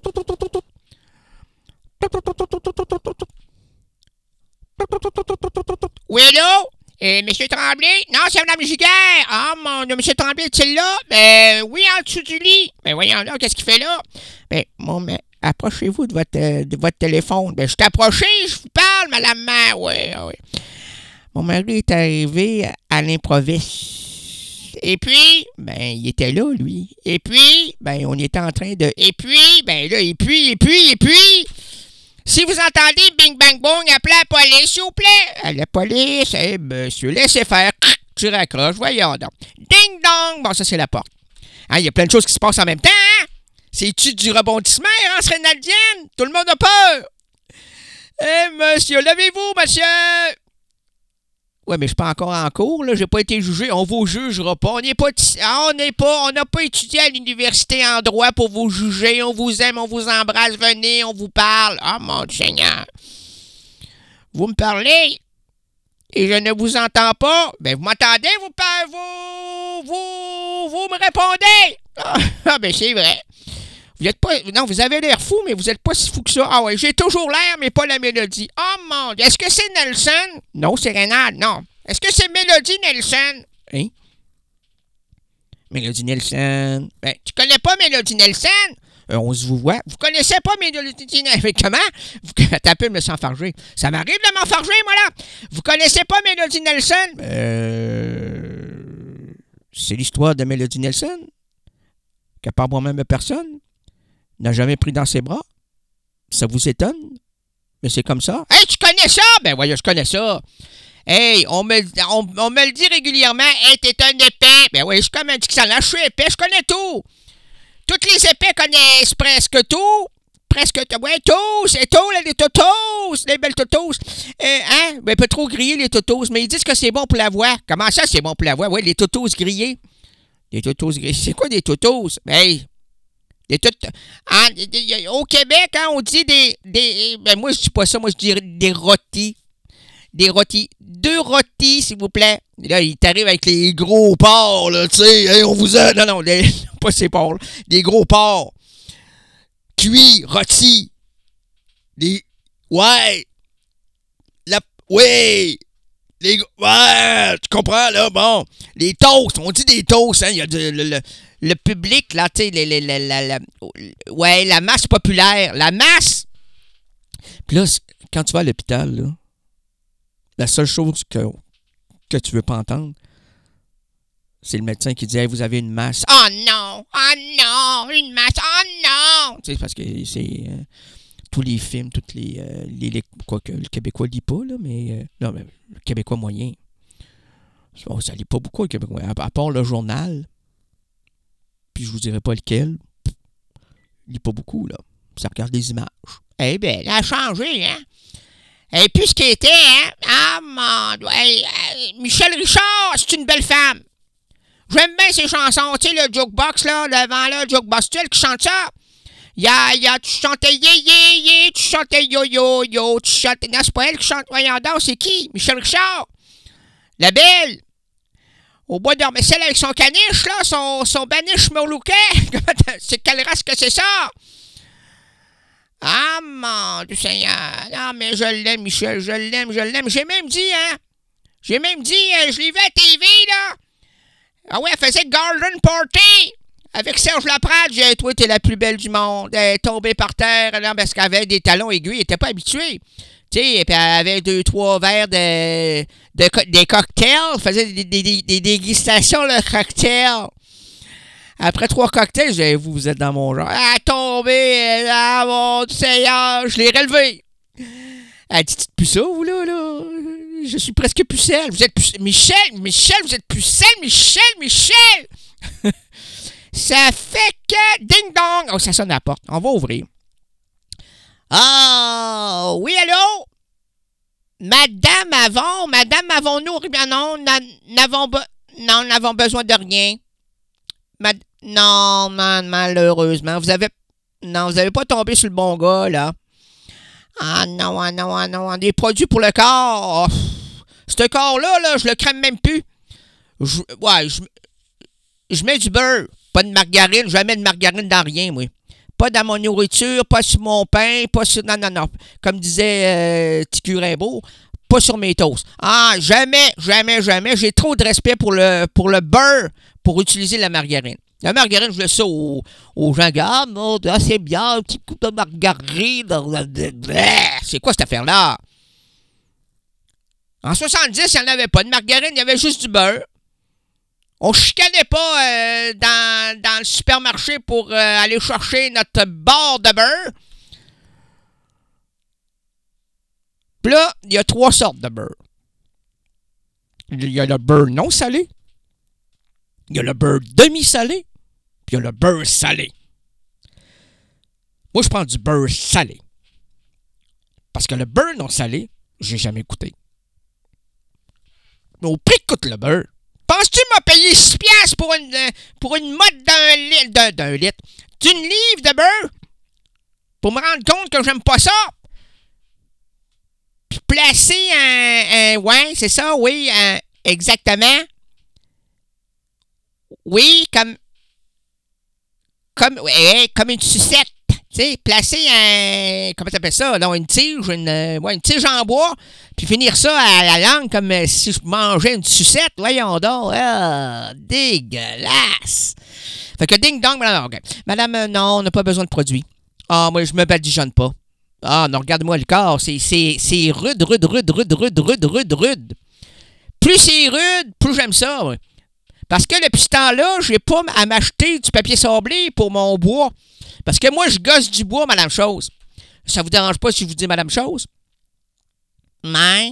Oui, allô? Monsieur Tremblay? Non, c'est Mme Giguère. Ah, mon Dieu, Monsieur Tremblay, est-il là? Ben, oui, en dessous du lit. Ben, voyons là, qu'est-ce qu'il fait là? Ben, mais approchez-vous de votre téléphone. Ben, je suis approché, je vous parle, madame mère. Oui. Mon mari est arrivé à l'improviste. Et puis, ben, il était là, lui. Et puis, ben, on était en train de... Et puis, ben là, et puis... Si vous entendez bing bang bong, appelez la police, s'il vous plaît. La police, monsieur, laissez faire. Tu raccroches, voyons donc. Ding dong! Bon, ça, c'est la porte. Hein, il y a plein de choses qui se passent en même temps, hein? C'est-tu du rebondissement, errance rénaldienne? Tout le monde a peur. Monsieur, levez-vous, monsieur! Ouais, mais je suis pas encore en cours, là. J'ai pas été jugé. On vous jugera pas. On n'a pas étudié à l'université en droit pour vous juger. On vous aime, on vous embrasse. Venez, on vous parle. Ah, mon Seigneur. Vous me parlez et je ne vous entends pas. Ben, vous m'entendez? Vous me répondez. Ah, ben, c'est vrai. Vous êtes pas... Non, vous avez l'air fou, mais vous êtes pas si fou que ça. Ah ouais, j'ai toujours l'air, mais pas la mélodie. Oh mon Dieu, est-ce que c'est Nelson? Non, c'est Reynald, non. Est-ce que c'est Mélodie Nelson? Hein? Mélodie Nelson. Ben, tu connais pas Mélodie Nelson? On se vous voit. Vous connaissez pas Mélodie Nelson? Comment? Attends un peu, me s'enfarger. Ça m'arrive de m'enfarger, moi, là. Vous connaissez pas Mélodie Nelson? C'est l'histoire de Mélodie Nelson? Que par moi-même personne n'a jamais pris dans ses bras? Ça vous étonne? Mais c'est comme ça. Hey, tu connais ça? Ben voyons, je connais ça. Hey, on me le dit régulièrement. Hey, t'es un épais. Ben oui, je suis comme un dictionnaire. Je suis épais, je connais tout. Toutes les épais connaissent presque tout. Presque tout. Ouais, tout, c'est tout, là, les totos. Les belles totos. Hein? Ben, pas trop griller, les totos. Mais ils disent que c'est bon pour la voix. Comment ça, c'est bon pour la voix? Oui, les totos grillés. Les totos grillés. C'est quoi des totos? Ben, au Québec, hein, on dit ben moi, je dis pas ça. Moi, je dirais des rôtis. Des rôtis. 2 rôtis, s'il vous plaît. Et là, il t'arrive avec les gros porcs, là, tu sais. Hey, on vous a... Non, pas ces porcs, là. Des gros porcs. Cuits, rôtis. Ouais. Oui. Ouais, tu comprends, là, bon. Les toasts, on dit des toasts, hein. Il y a le public, là, tu sais, ouais, la masse populaire. La masse. Puis là, quand tu vas à l'hôpital, là, la seule chose que tu veux pas entendre, c'est le médecin qui dit hey, vous avez une masse. Oh non! Oh non! Une masse! Oh non! Tu sais, parce que c'est tous les films, toutes les quoique le Québécois lit pas, là, mais non, mais le Québécois moyen. Oh, ça lit pas beaucoup, le Québécois. À part le journal, puis je vous dirai pas lequel, il lit pas beaucoup, là. Ça regarde les images. Eh bien, elle a changé, hein? Et puis, ce qui était, hein? Ah, mon Dieu! Michel Richard, c'est une belle femme. J'aime bien ses chansons. Tu sais, le jukebox, là, devant le jukebox, tu sais, qui chante ça. Tu chantais yé, tu chantais yo, tu chantais... Non, c'est pas elle qui chante. Voyons donc, c'est qui? Michel Richard. La belle. Au bois d'or. Mais celle avec son caniche, là, son baniche morlouquet. C'est quelle race que c'est ça? Ah, mon Dieu Seigneur. Non, mais je l'aime, Michel, je l'aime. J'ai même dit, je l'ai vu à TV, là. Ah ouais, elle faisait Garden Party avec Serge Laprade. J'ai dit, toi, t'es la plus belle du monde. Elle est tombée par terre, là, parce qu'elle avait des talons aiguës. Elle n'était pas habituée. Tu sais, et puis elle avait 2-3 verres des cocktails. Elle faisait des dégustations, de cocktails. Après 3 cocktails, j'ai dit, vous êtes dans mon genre. Elle est tombée, mon Seigneur, je l'ai relevée. Elle dit, dites plus ça, vous, là. Je suis presque pucelle. Vous êtes pucelle. Michel, vous êtes pucelle, Michel. Ça fait que, ding dong. Oh, ça sonne à la porte. On va ouvrir. Ah, oui, allô? Madame avons-nous, non, n'avons besoin de rien. Non, malheureusement. Vous avez pas tombé sur le bon gars, là. Ah non. Des produits pour le corps. Oh, ce corps-là, là, je le crème même plus. Je mets du beurre. Pas de margarine. Je mets de margarine dans rien, moi. Pas dans mon nourriture, pas sur mon pain, pas sur... Non. Comme disait Ticu Rimbaud, pas sur mes toasts. Ah, jamais. J'ai trop de respect pour le beurre pour utiliser la margarine. La margarine, je laisse ça aux gens. Ah, c'est bien, un petit coup de margarine. C'est quoi cette affaire-là? En 70, il n'y en avait pas de margarine, il y avait juste du beurre. On chicanait pas dans le supermarché pour aller chercher notre barre de beurre. Puis là, il y a 3 sortes de beurre. Il y a le beurre non salé. Il y a le beurre demi-salé. Puis il y a le beurre salé. Moi, je prends du beurre salé. Parce que le beurre non salé, j'ai jamais goûté. Mais au prix que coûte le beurre, penses-tu m'as payé 6 piastres pour une motte d'un litre? D'une livre de beurre? Pour me rendre compte que j'aime pas ça? Puis placer ouais, c'est ça, oui, exactement. Oui, comme une sucette. Tu sais, placer comment t'appelles ça? Non, une tige, une tige en bois, puis finir ça à la langue comme si je mangeais une sucette. Voyons donc. Ah, dégueulasse. Fait que ding dong, madame. Okay. Madame, non, on n'a pas besoin de produits. Ah, moi, je me badigeonne pas. Ah, non, regarde-moi le corps. C'est rude. Plus c'est rude, plus j'aime ça. Ouais. Parce que depuis ce temps-là, j'ai pas à m'acheter du papier sablé pour mon bois. Parce que moi, je gosse du bois, madame Chose. Ça vous dérange pas si je vous dis madame Chose? Mais.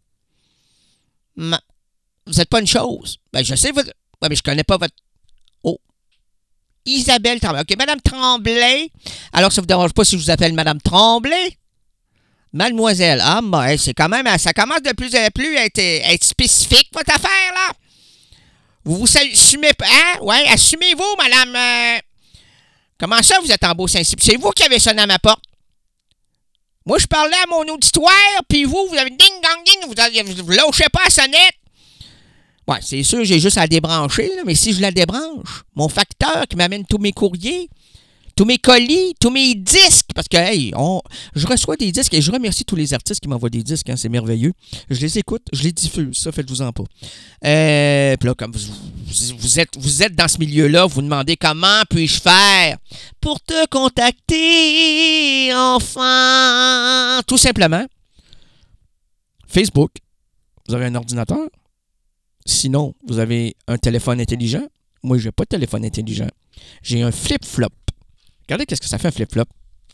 Vous êtes pas une chose. Ben, je sais, ouais, mais je connais pas votre. Oh. Isabelle Tremblay. OK, Madame Tremblay. Alors, ça vous dérange pas si je vous appelle Madame Tremblay? Mademoiselle. Ah, ben, c'est quand même. Ça commence de plus en plus à être spécifique, votre affaire, là. Vous assumez pas. Hein? Ouais, assumez-vous, madame. Comment ça, vous êtes en Beau-Saint-Cyr? C'est vous qui avez sonné à ma porte. Moi, je parlais à mon auditoire, puis vous avez ding-dong-ding, vous lâchez pas la sonnette. Ouais, c'est sûr, j'ai juste à la débrancher, là, mais si je la débranche, mon facteur qui m'amène tous mes courriers, tous mes colis, tous mes disques, parce que, hey, je reçois des disques et je remercie tous les artistes qui m'envoient des disques, hein, c'est merveilleux. Je les écoute, je les diffuse, ça, faites-vous-en pas. Puis là, comme vous êtes dans ce milieu-là, vous demandez comment puis-je faire pour te contacter, enfin. Tout simplement, Facebook, vous avez un ordinateur. Sinon, vous avez un téléphone intelligent. Moi, je n'ai pas de téléphone intelligent. J'ai un flip-flop. Regardez qu'est-ce que ça fait un flip-flop.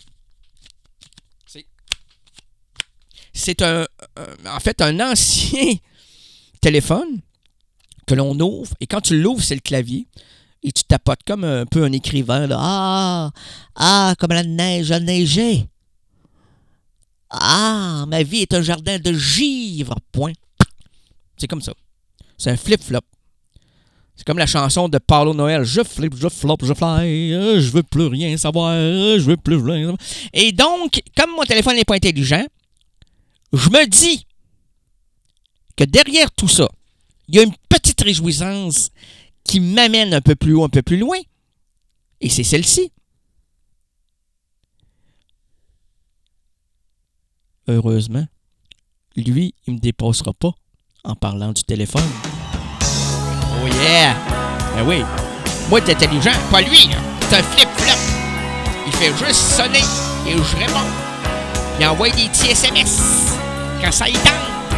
C'est en fait un ancien téléphone que l'on ouvre. Et quand tu l'ouvres, c'est le clavier. Et tu tapotes comme un peu un écrivain. Là. Ah, comme la neige a neigé. Ah, ma vie est un jardin de givre. Point. C'est comme ça. C'est un flip-flop. C'est comme la chanson de Paulo Noël. Je flip, je flop, je fly. Je veux plus rien savoir. Je veux plus rien savoir. Et donc, comme mon téléphone n'est pas intelligent, je me dis que derrière tout ça, il y a une petite réjouissance qui m'amène un peu plus haut, un peu plus loin. Et c'est celle-ci. Heureusement, lui, il ne me dépassera pas en parlant du téléphone. Oh yeah! Ben oui. Moi, t'es intelligent, pas lui. Là. C'est un flip-flop. Il fait juste sonner et je réponds. Il envoie des petits SMS quand ça y tente.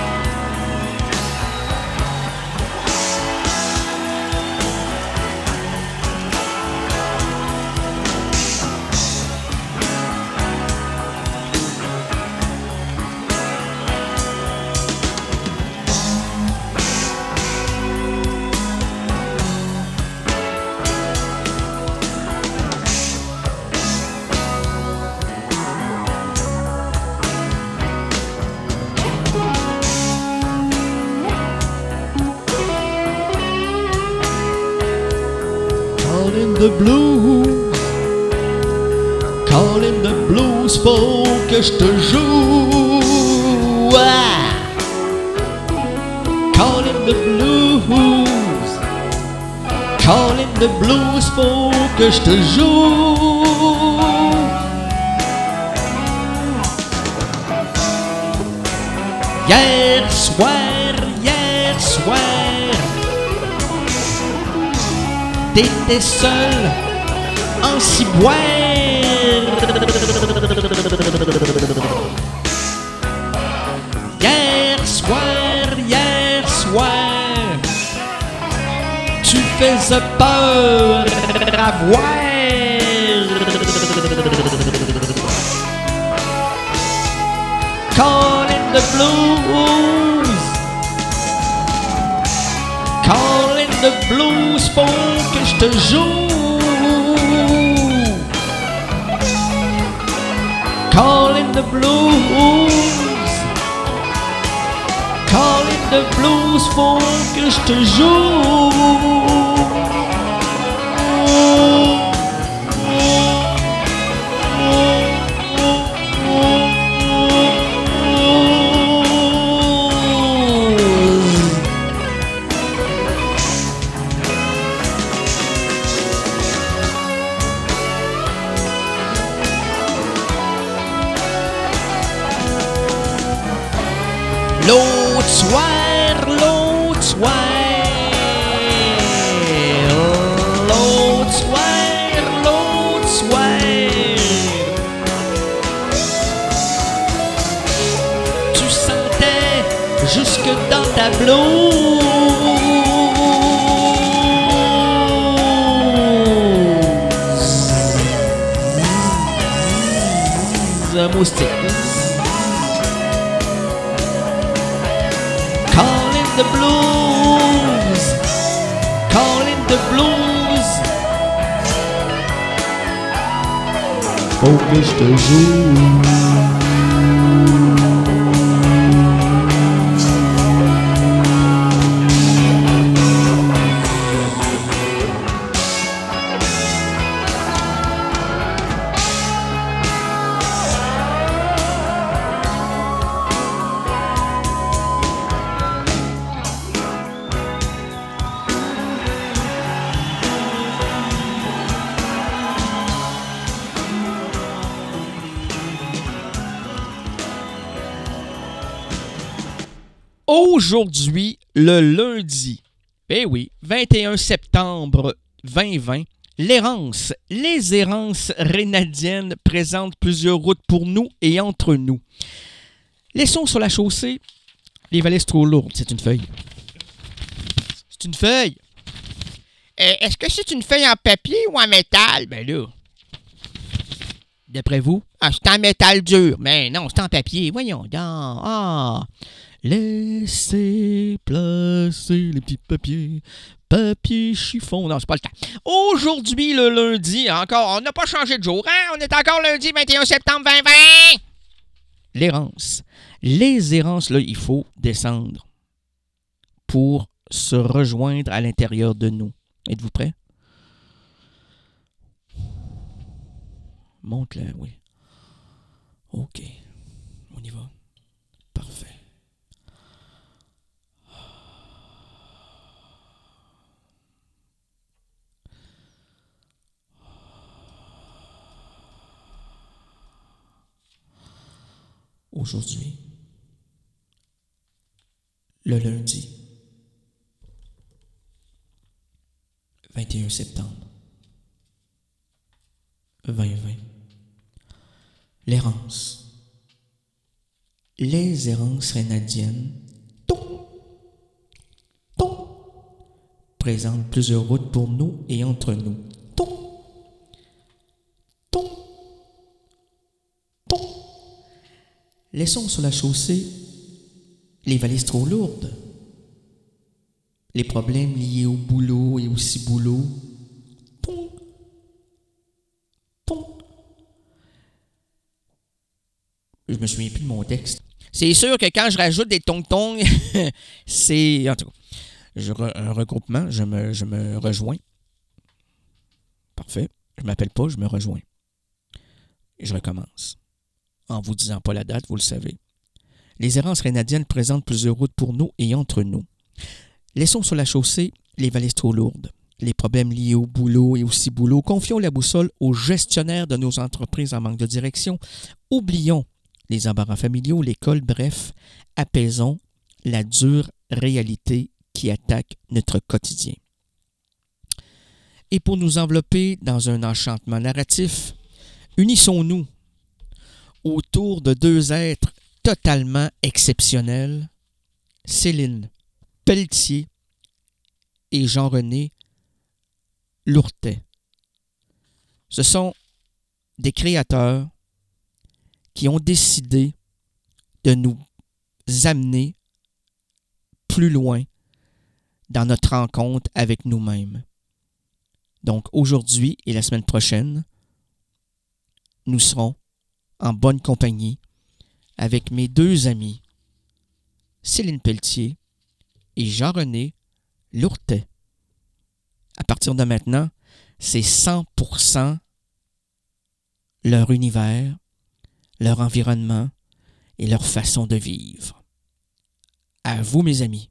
The blues, calling the blues, faut que je te joue. Ah. Calling the blues, calling the blues, faut que je te joue. Hier soir, t'étais seul en ciboire. Hier soir, tu faisais peur à voir. Calling the blues, calling the blues, faut que je te joue. Calling the blues, calling the blues, faut que je te joue. L'autre soir, tu sentais jusque dans ta blouse un moustique. the blues. Calling the blues. Faut que je te joue. Aujourd'hui, le lundi, eh oui, 21 septembre 2020, l'errance, les errances rénadiennes présentent plusieurs routes pour nous et entre nous. Laissons sur la chaussée les valises trop lourdes. C'est une feuille. C'est une feuille. Est-ce que c'est une feuille en papier ou en métal? Ben là. D'après vous? Ah, c'est en métal dur. Mais non, c'est en papier. Voyons donc. Ah. Laissez placer les petits papiers. Papier chiffon. Non, c'est pas le temps. Aujourd'hui, le lundi, encore, on n'a pas changé de jour, hein? On est encore lundi 21 septembre 2020. L'errance. Les errances, là, il faut descendre pour se rejoindre à l'intérieur de nous. Êtes-vous prêts? Monte là, oui. OK. On y va. Parfait. Aujourd'hui, le lundi, 21 septembre 2020, l'errance. Les errances rénadiennes présentent plusieurs routes pour nous et entre nous. Laissons sur la chaussée les valises trop lourdes, les problèmes liés au boulot et au ciboulot. Je me souviens plus de mon texte. C'est sûr que quand je rajoute des tong-tong, c'est... En tout cas, un regroupement, je me rejoins. Parfait. Je m'appelle pas, je me rejoins. Et je recommence. En vous disant pas la date, vous le savez. Les errances rénadiennes présentent plusieurs routes pour nous et entre nous. Laissons sur la chaussée les valises trop lourdes, les problèmes liés au boulot et au ciboulot. Confions la boussole aux gestionnaires de nos entreprises en manque de direction. Oublions les embarras familiaux, l'école, bref, apaisons la dure réalité qui attaque notre quotidien. Et pour nous envelopper dans un enchantement narratif, unissons-nous autour de deux êtres totalement exceptionnels, Céline Pelletier et Jean-René Lourtet. Ce sont des créateurs qui ont décidé de nous amener plus loin dans notre rencontre avec nous-mêmes. Donc aujourd'hui et la semaine prochaine, nous serons en bonne compagnie avec mes deux amis, Céline Pelletier et Jean-René Lourtet. À partir de maintenant, c'est 100% leur univers, leur environnement et leur façon de vivre. À vous, mes amis.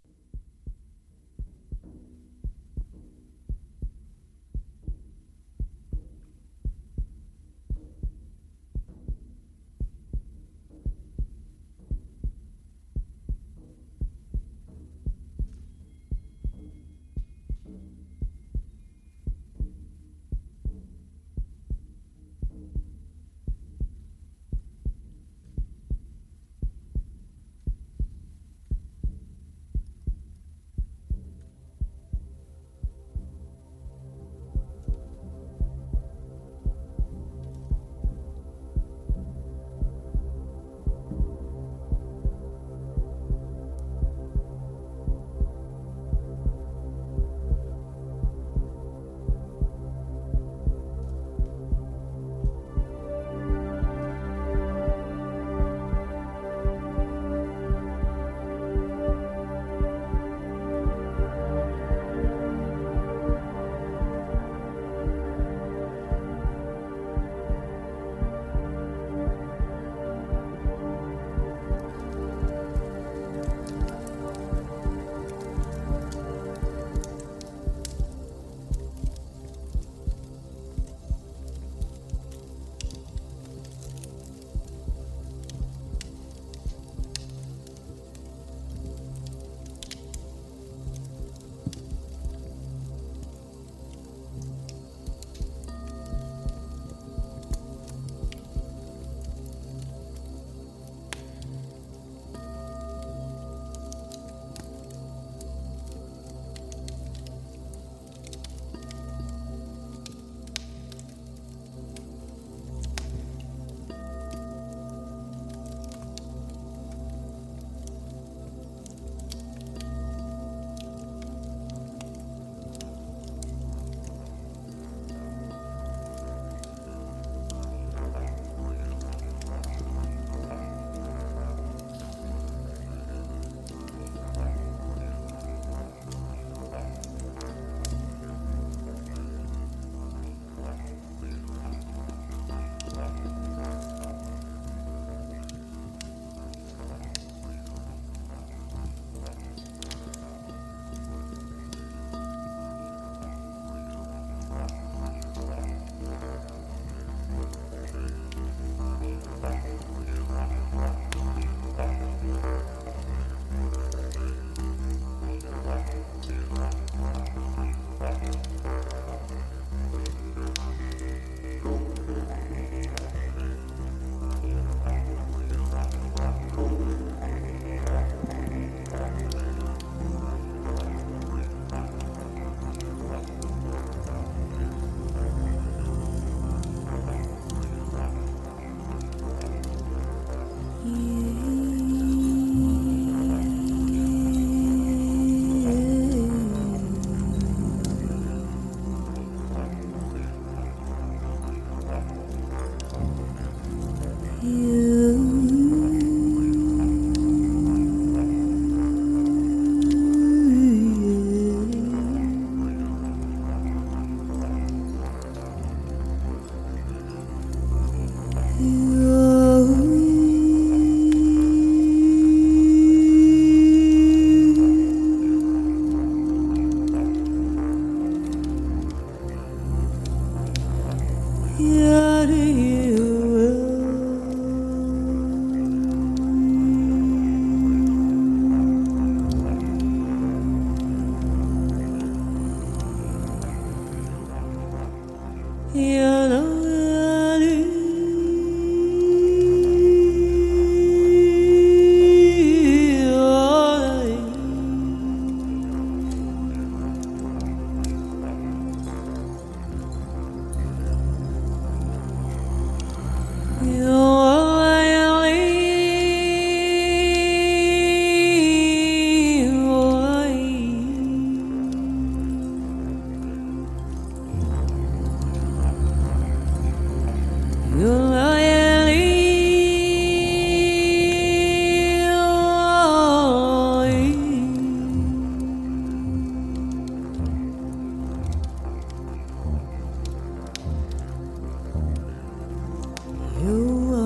You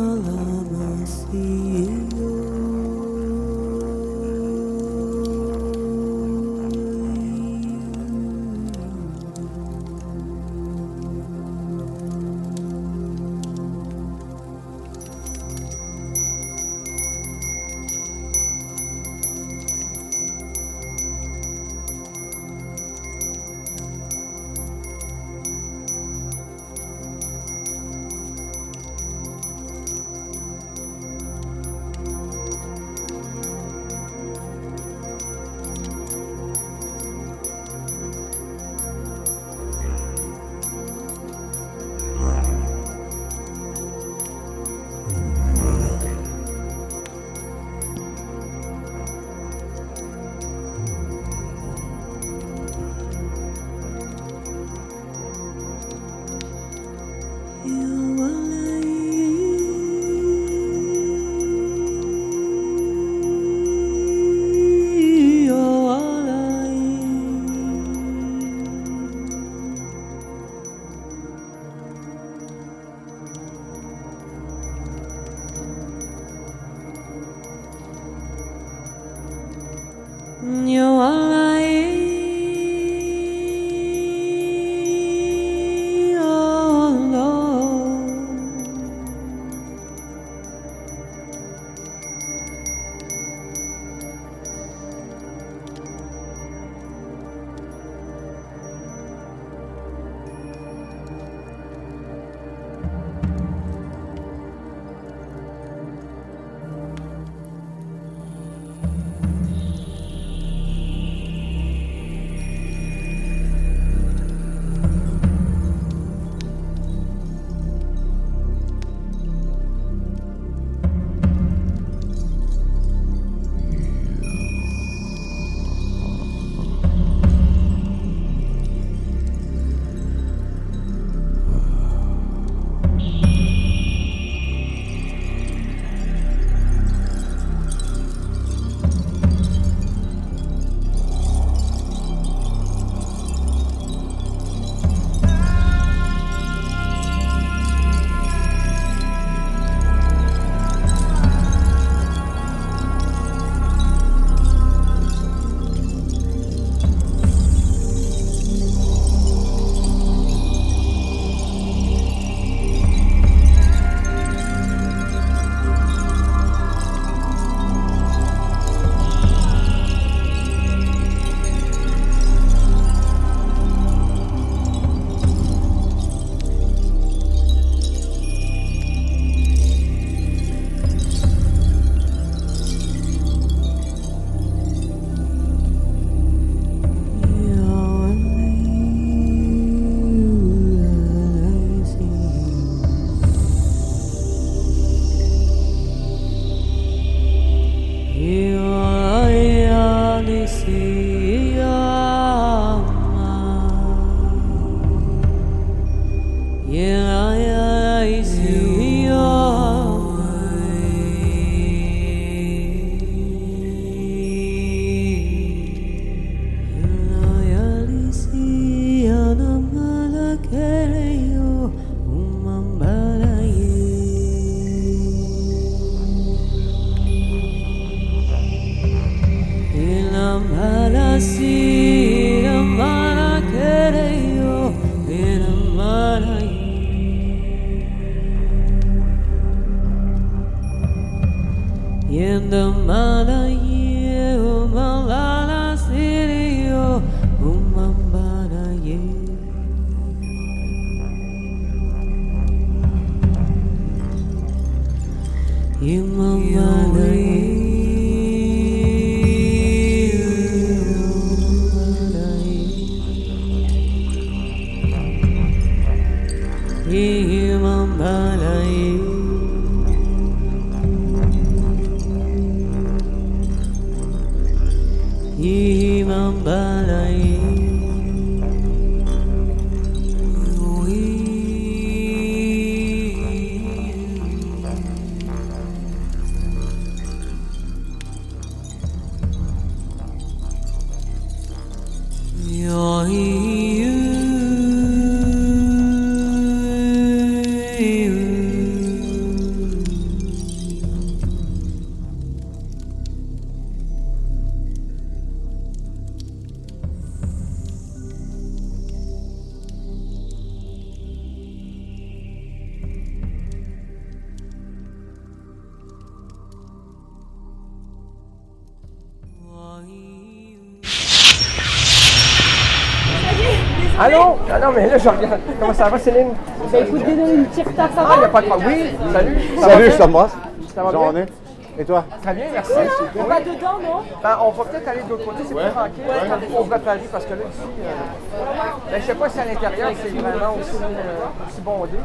Allô? Ah non, mais là, je regarde. Comment ça va, Céline? Bah écoute, désolé, une petite retard, ça va? Ah, il n'y a pas de problème. Oui, salut. Salut, je t'embrasse. Ça va Jean bien? René. Et toi? Très bien, merci. On va dedans, non? Ben, on va peut-être aller de l'autre côté, c'est plus tranquille. On va Paris parce que là, ici, ben, je sais pas si à l'intérieur, c'est vraiment aussi bondé.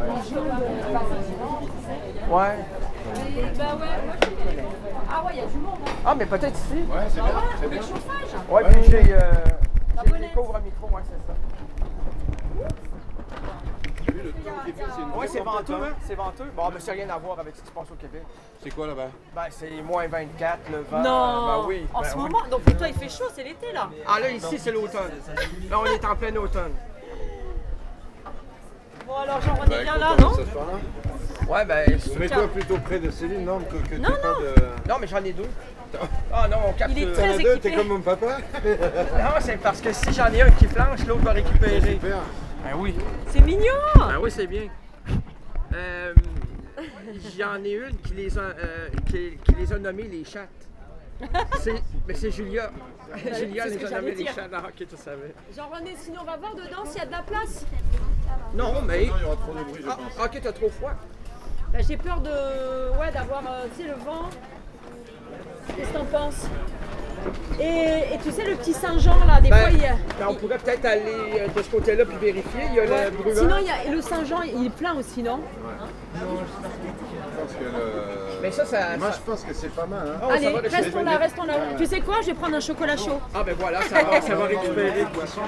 Ouais. Ah ouais, il y a du monde. Hein. Ah, mais peut-être ici. Ouais, c'est bien. C'est bien. Ouais, puis j'ai des couvre-micro, ouais, c'est ça. Oui, c'est venteux, hein? C'est venteux. Bon, mais c'est rien à voir avec ce qui se passe au Québec. C'est quoi là-bas? Ben, c'est moins 24, le vent. Non. Ben oui. En ben ce oui. moment, donc pour toi, il fait chaud, c'est l'été là. Ah, là, ici, c'est l'automne. Là, on est en plein automne. Bon, alors Jean René bien là, non? Ouais, ben. Mets-toi plutôt près de Céline, non? Que Non, t'aies pas non. de... Non, mais j'en ai deux. Ah non, on capte. Il est T'en très as deux, équipé. t'es comme mon papa? Non, c'est parce que si j'en ai un qui flanche, l'autre va récupérer. Super. Ben oui. C'est mignon. Ben oui, c'est bien. J'en ai une qui les a nommées les chattes. Mais c'est Julia. Julia c'est ce les que a j'allais nommées les dire. chattes. Ah, ok, tu savais. Jean René, sinon on va voir dedans s'il y a de la place. Non, mais. Non, il y aura trop de bruit, je Ah, pense. ok, t'as trop froid. Bah, j'ai peur de, ouais, d'avoir, tu sais, le vent. Qu'est-ce que t'en penses? Et tu sais, le petit Saint-Jean là, des Ben, fois il y a. ben, on pourrait peut-être aller de ce côté-là puis vérifier. Il y a Ouais. le brûlant. Sinon, il y a le Saint-Jean, il est plein aussi, non? Je pense que le... Mais ça. Moi, je pense que c'est pas mal, hein? Ah, ça Allez, va, restons là, restons là. Tu sais quoi? Je vais prendre un chocolat chaud. Ah, ben voilà, ça va récupérer.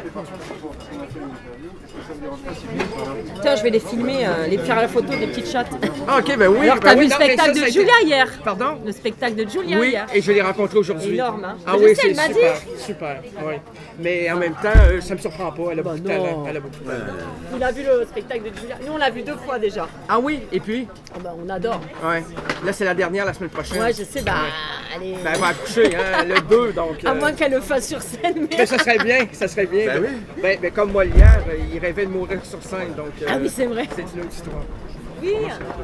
Tiens, je vais les filmer, les faire la photo des petites chattes. Ah, ok, ben oui. Alors, ben t'as oui, vu le non, mais spectacle ça de a été- Julia hier? Pardon? Le spectacle de Julia Oui, hier. et je l'ai rencontré aujourd'hui. Énorme, hein? Ah Je oui, sais, c'est elle m'a super. dit. Super, oui. Mais en même temps, ça me surprend pas. Elle a beaucoup de non. talent. Elle a beaucoup de talent. Il a vu le spectacle de Julia. Nous, on l'a vu 2 fois déjà. Ah oui, et puis? Oh, bah, on adore. Ouais. Là, c'est la dernière la semaine prochaine. Ouais, je sais, bah, allez. Ben, elle va accoucher, hein, le 2, donc. À moins qu'elle le fasse sur scène. Mais... Mais ça serait bien, ça serait bien. Ben oui. Ben, comme Molière, il rêvait de mourir sur scène, donc. Ah oui, c'est vrai. C'est une autre histoire. Oui.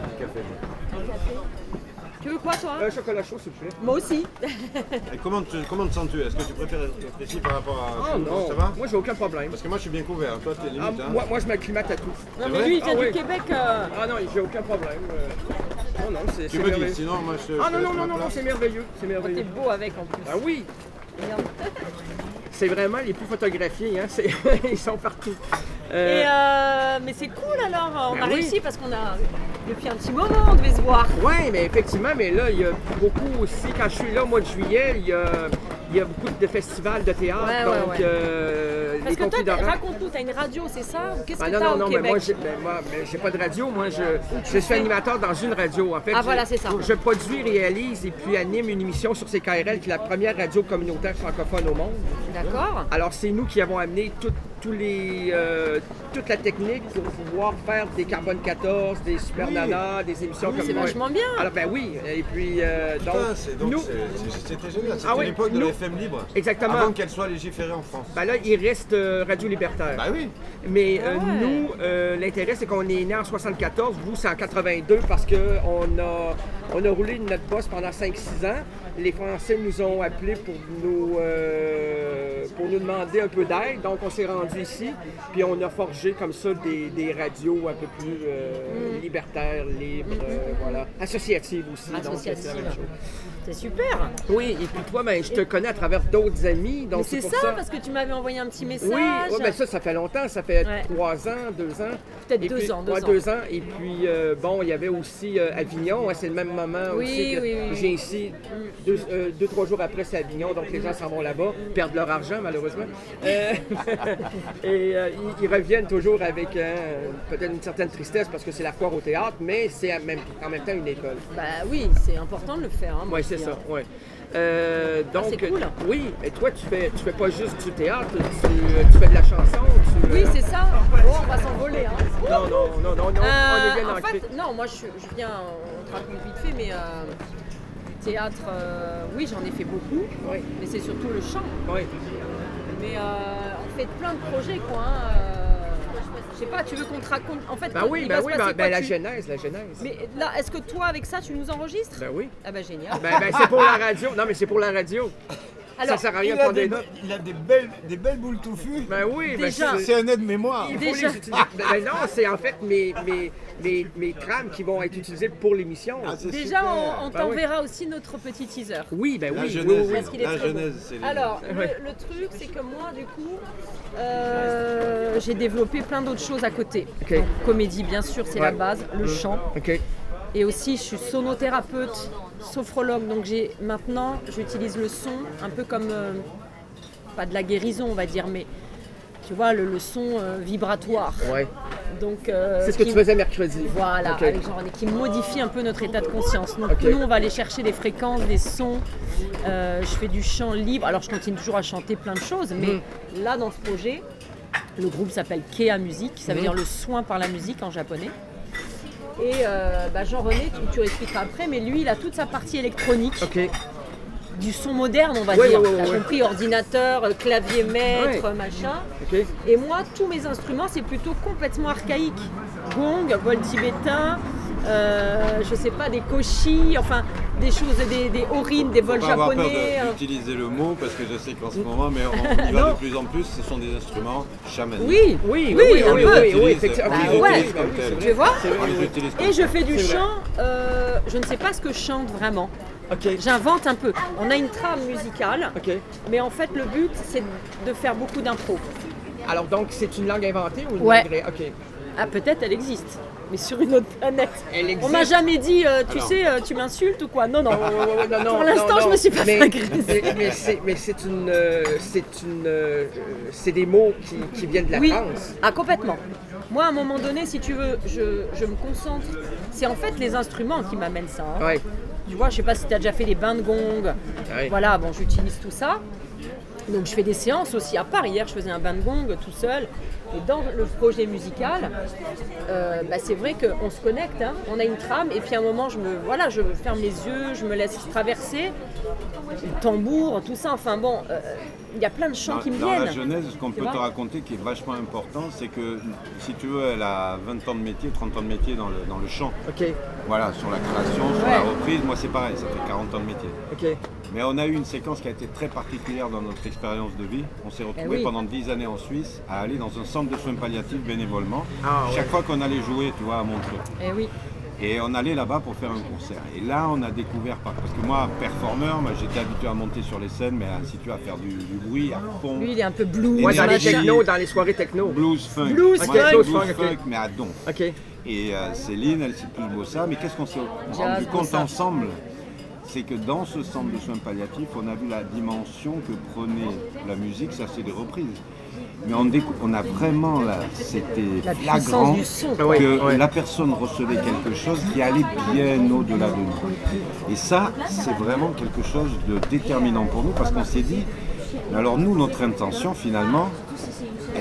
Tu veux quoi, toi? Un chocolat chaud, s'il vous plaît. Moi aussi. Et comment te sens-tu? Est-ce que tu préfères être précis par rapport à... Ah non, Ça va? moi, j'ai aucun problème. Parce que moi, je suis bien couvert. Toi, t'es limite, Ah, hein? moi, je m'acclimate à tout. Non, C'est mais vrai? lui, il vient Ah, du oui. Québec. Ah non, j'ai aucun problème. Non, non, c'est Tu me dis, merveilleux. sinon, moi, je... Ah je non, laisse non, ma non, non, place. c'est merveilleux. C'est T'es merveilleux. beau avec en plus. Ah oui, Regarde. c'est vraiment les plus photographiés, hein. Ils sont partout. Mais c'est cool alors, on Ben a oui. réussi parce qu'on a, depuis un petit moment, on devait se voir. Oui, mais effectivement, mais là, il y a beaucoup aussi, quand je suis là au mois de juillet, il y a beaucoup de festivals de théâtre, Ouais, donc ouais. les Parce que toi, conflits d'horaires. raconte-nous, t'as une radio, c'est ça? Ou qu'est-ce Ben que non, t'as non, au non, mais Québec? moi, j'ai pas de radio. Moi, je suis animateur dans une radio. En fait, Ah, voilà, c'est ça. Je produis, réalise et puis anime une émission sur CKRL, qui est la première radio communautaire francophone au monde. D'accord. Alors, c'est nous qui avons amené toute la technique pour pouvoir faire des Carbone 14, des Super Nana, des émissions comme C'est vachement bien. Alors ben oui, et puis donc, nous... C'était génial, c'était Ah oui, l'époque de nous- l'FM libre. Exactement. Avant qu'elle soit légiférée en France. Ben là, il reste Radio Libertaire. Bah oui. Mais nous, l'intérêt, c'est qu'on est né en 74, vous, c'est en 82, parce qu'on a roulé notre bosse pendant 5-6 ans. Les Français nous ont appelés pour nous demander un peu d'aide. Donc, on s'est rendu ici, puis on a forgé comme ça des radios un peu plus libertaires, libres, voilà. Associatives aussi. donc c'est la même Associative. chose. C'est super. Oui, et puis toi, ben, je te connais à travers d'autres amis. Donc Mais c'est pour ça, parce que tu m'avais envoyé un petit message. Oui, ouais, ben ça fait longtemps, ça fait Ouais. 3 ans, 2 ans. Peut-être Et 2 puis- ans, 2 ouais, ans. 2 ans. Et puis, bon, il y avait aussi Avignon, hein, c'est le même moment Oui, aussi que oui, oui. j'ai ici. 2-3 jours après, c'est Avignon, donc les gens s'en vont là-bas, perdent leur argent, malheureusement. Et ils reviennent toujours avec peut-être une certaine tristesse parce que c'est la foire au théâtre, mais c'est en même temps une école. Bah oui, c'est important de le faire. Hein, moi Oui, c'est aussi, ça, hein. oui. Donc, c'est cool. Oui, et toi, tu fais pas juste du théâtre, tu fais de la chanson. Oui, c'est ça. Bon, on va s'envoler. Hein. Non, on est bien En ancré. fait, non, moi je viens, on te raconte vite fait, mais théâtre, oui, j'en ai fait beaucoup, Oui. mais c'est surtout le chant. Oui. Mais on fait plein de projets, quoi. Hein, je sais pas, tu veux qu'on te raconte. En fait, Ben quand oui, il ben va se oui, passer ben quoi, la tu- genèse. Mais là, est-ce que toi, avec ça, tu nous enregistres? Ben oui. Ah bah génial. Ben c'est pour la radio. Non, mais c'est pour la radio. Alors, ça sert à rien de Il a prendre des des, notes. il a des belles boules touffues. Ben oui, ben Déjà. C'est un aide-mémoire. il faut Déjà. les utiliser. Ben non, c'est en fait mes trames qui vont être utilisées pour l'émission. Ah, c'est déjà, super. on Ben oui. t'enverra aussi notre petit teaser. Oui, ben La oui. genèse, oui. Parce qu'il est la très beau. genèse, c'est les- Alors, Ouais. le truc, c'est que moi, du coup, j'ai développé plein d'autres choses à côté. Ok. Donc, comédie, bien sûr, c'est la Ouais. base, le chant. OK. Et aussi, je suis sonothérapeute, sophrologue. Donc, maintenant, j'utilise le son un peu comme, pas de la guérison, on va dire, mais tu vois, le son vibratoire. Ouais. Donc, C'est ce que tu faisais mercredi. Voilà, OK. avec genre, qui modifie un peu notre état de conscience. Donc Ok. nous, on va aller chercher des fréquences, des sons. Je fais du chant libre. Alors je continue toujours à chanter plein de choses, mais là, dans ce projet, le groupe s'appelle Kea Music, ça veut dire le soin par la musique en japonais. Et Jean-René, tu expliqueras après, mais lui, il a toute sa partie électronique, OK. du son moderne, on va Ouais, dire. ouais, ouais, T'as ouais. compris, ordinateur, clavier maître, Ouais. machin. OK. Et moi, tous mes instruments, c'est plutôt complètement archaïque. Gong, bol tibétain, je sais pas, des koshi, enfin des choses, des orines, des bols Faut pas avoir peur japonais. d'utiliser le mot parce que je sais qu'en ce moment, mais on y va Non. de plus en plus, ce sont des instruments chamaniques. Oui, Oui, oui, oui, un oui, peu. oui, utilise- effectivement. on Bah les ouais. utilise comme tels. Tu vois C'est vrai, On les oui. utilise comme Et je fais du C'est vrai. chant, je ne sais pas ce que je chante vraiment. OK. J'invente un peu. On a une trame musicale, OK. mais en fait le but c'est de faire beaucoup d'impro. Alors donc, c'est une langue inventée ou une Ouais. langue OK. Ah peut-être elle existe, mais sur une autre planète. Elle existe. On m'a jamais dit, tu Alors. sais, tu m'insultes ou quoi. Non, non. Ouais, non, non, Pour l'instant, non, je me suis pas fait mais, agresser. mais c'est des mots qui viennent de la Oui, France. ah, complètement. Moi, à un moment donné, si tu veux, je me concentre. C'est en fait les instruments qui m'amènent ça. Hein. Ouais. Tu vois, je sais pas si tu as déjà fait des bains de gong. Ouais. Voilà, bon, j'utilise tout ça. Donc, je fais des séances aussi à part. Hier, je faisais un bain de gong tout seul. Et dans le projet musical, c'est vrai qu'on se connecte. Hein. On a une trame. Et puis, à un moment, je ferme les yeux, je me laisse traverser. Le tambour, tout ça. Enfin, bon, il y a plein de chants qui me Dans viennent. la genèse, ce qu'on Tu peut te vois raconter qui est vachement important, c'est que si tu veux, elle a 20 ans de métier, 30 ans de métier dans le chant. OK. Voilà, sur la création, sur Ouais. la reprise, moi c'est pareil, ça fait 40 ans de métier. OK. Mais on a eu une séquence qui a été très particulière dans notre expérience de vie. On s'est retrouvés oui. pendant 10 années en Suisse à aller dans un centre de soins palliatifs bénévolement. Ah, ouais. Chaque fois qu'on allait jouer, tu vois, à Montreux. Eh oui. Et on allait là-bas pour faire un concert. Et là, on a découvert, parce que moi, performeur, j'étais habitué à monter sur les scènes, mais si tu veux, à faire du bruit à fond. Lui, il est un peu blues. Moi, dans les Énergie. techno, dans les soirées techno. Blues funk. Blues Moi, funk. blues Ok. funk, mais à don. OK. Et Céline, elle s'est plus beau ça, mais qu'est-ce qu'on s'est rendu Jazz, compte ça. ensemble? C'est que dans ce centre de soins palliatifs, on a vu la dimension que prenait la musique, ça c'est des reprises. Mais on a vraiment, là, c'était La flagrant puissance du son. Ah ouais, que ouais. la personne recevait quelque chose qui allait bien au-delà de nous. Et ça, c'est vraiment quelque chose de déterminant pour nous, parce qu'on s'est dit, alors nous, notre intention finalement, elle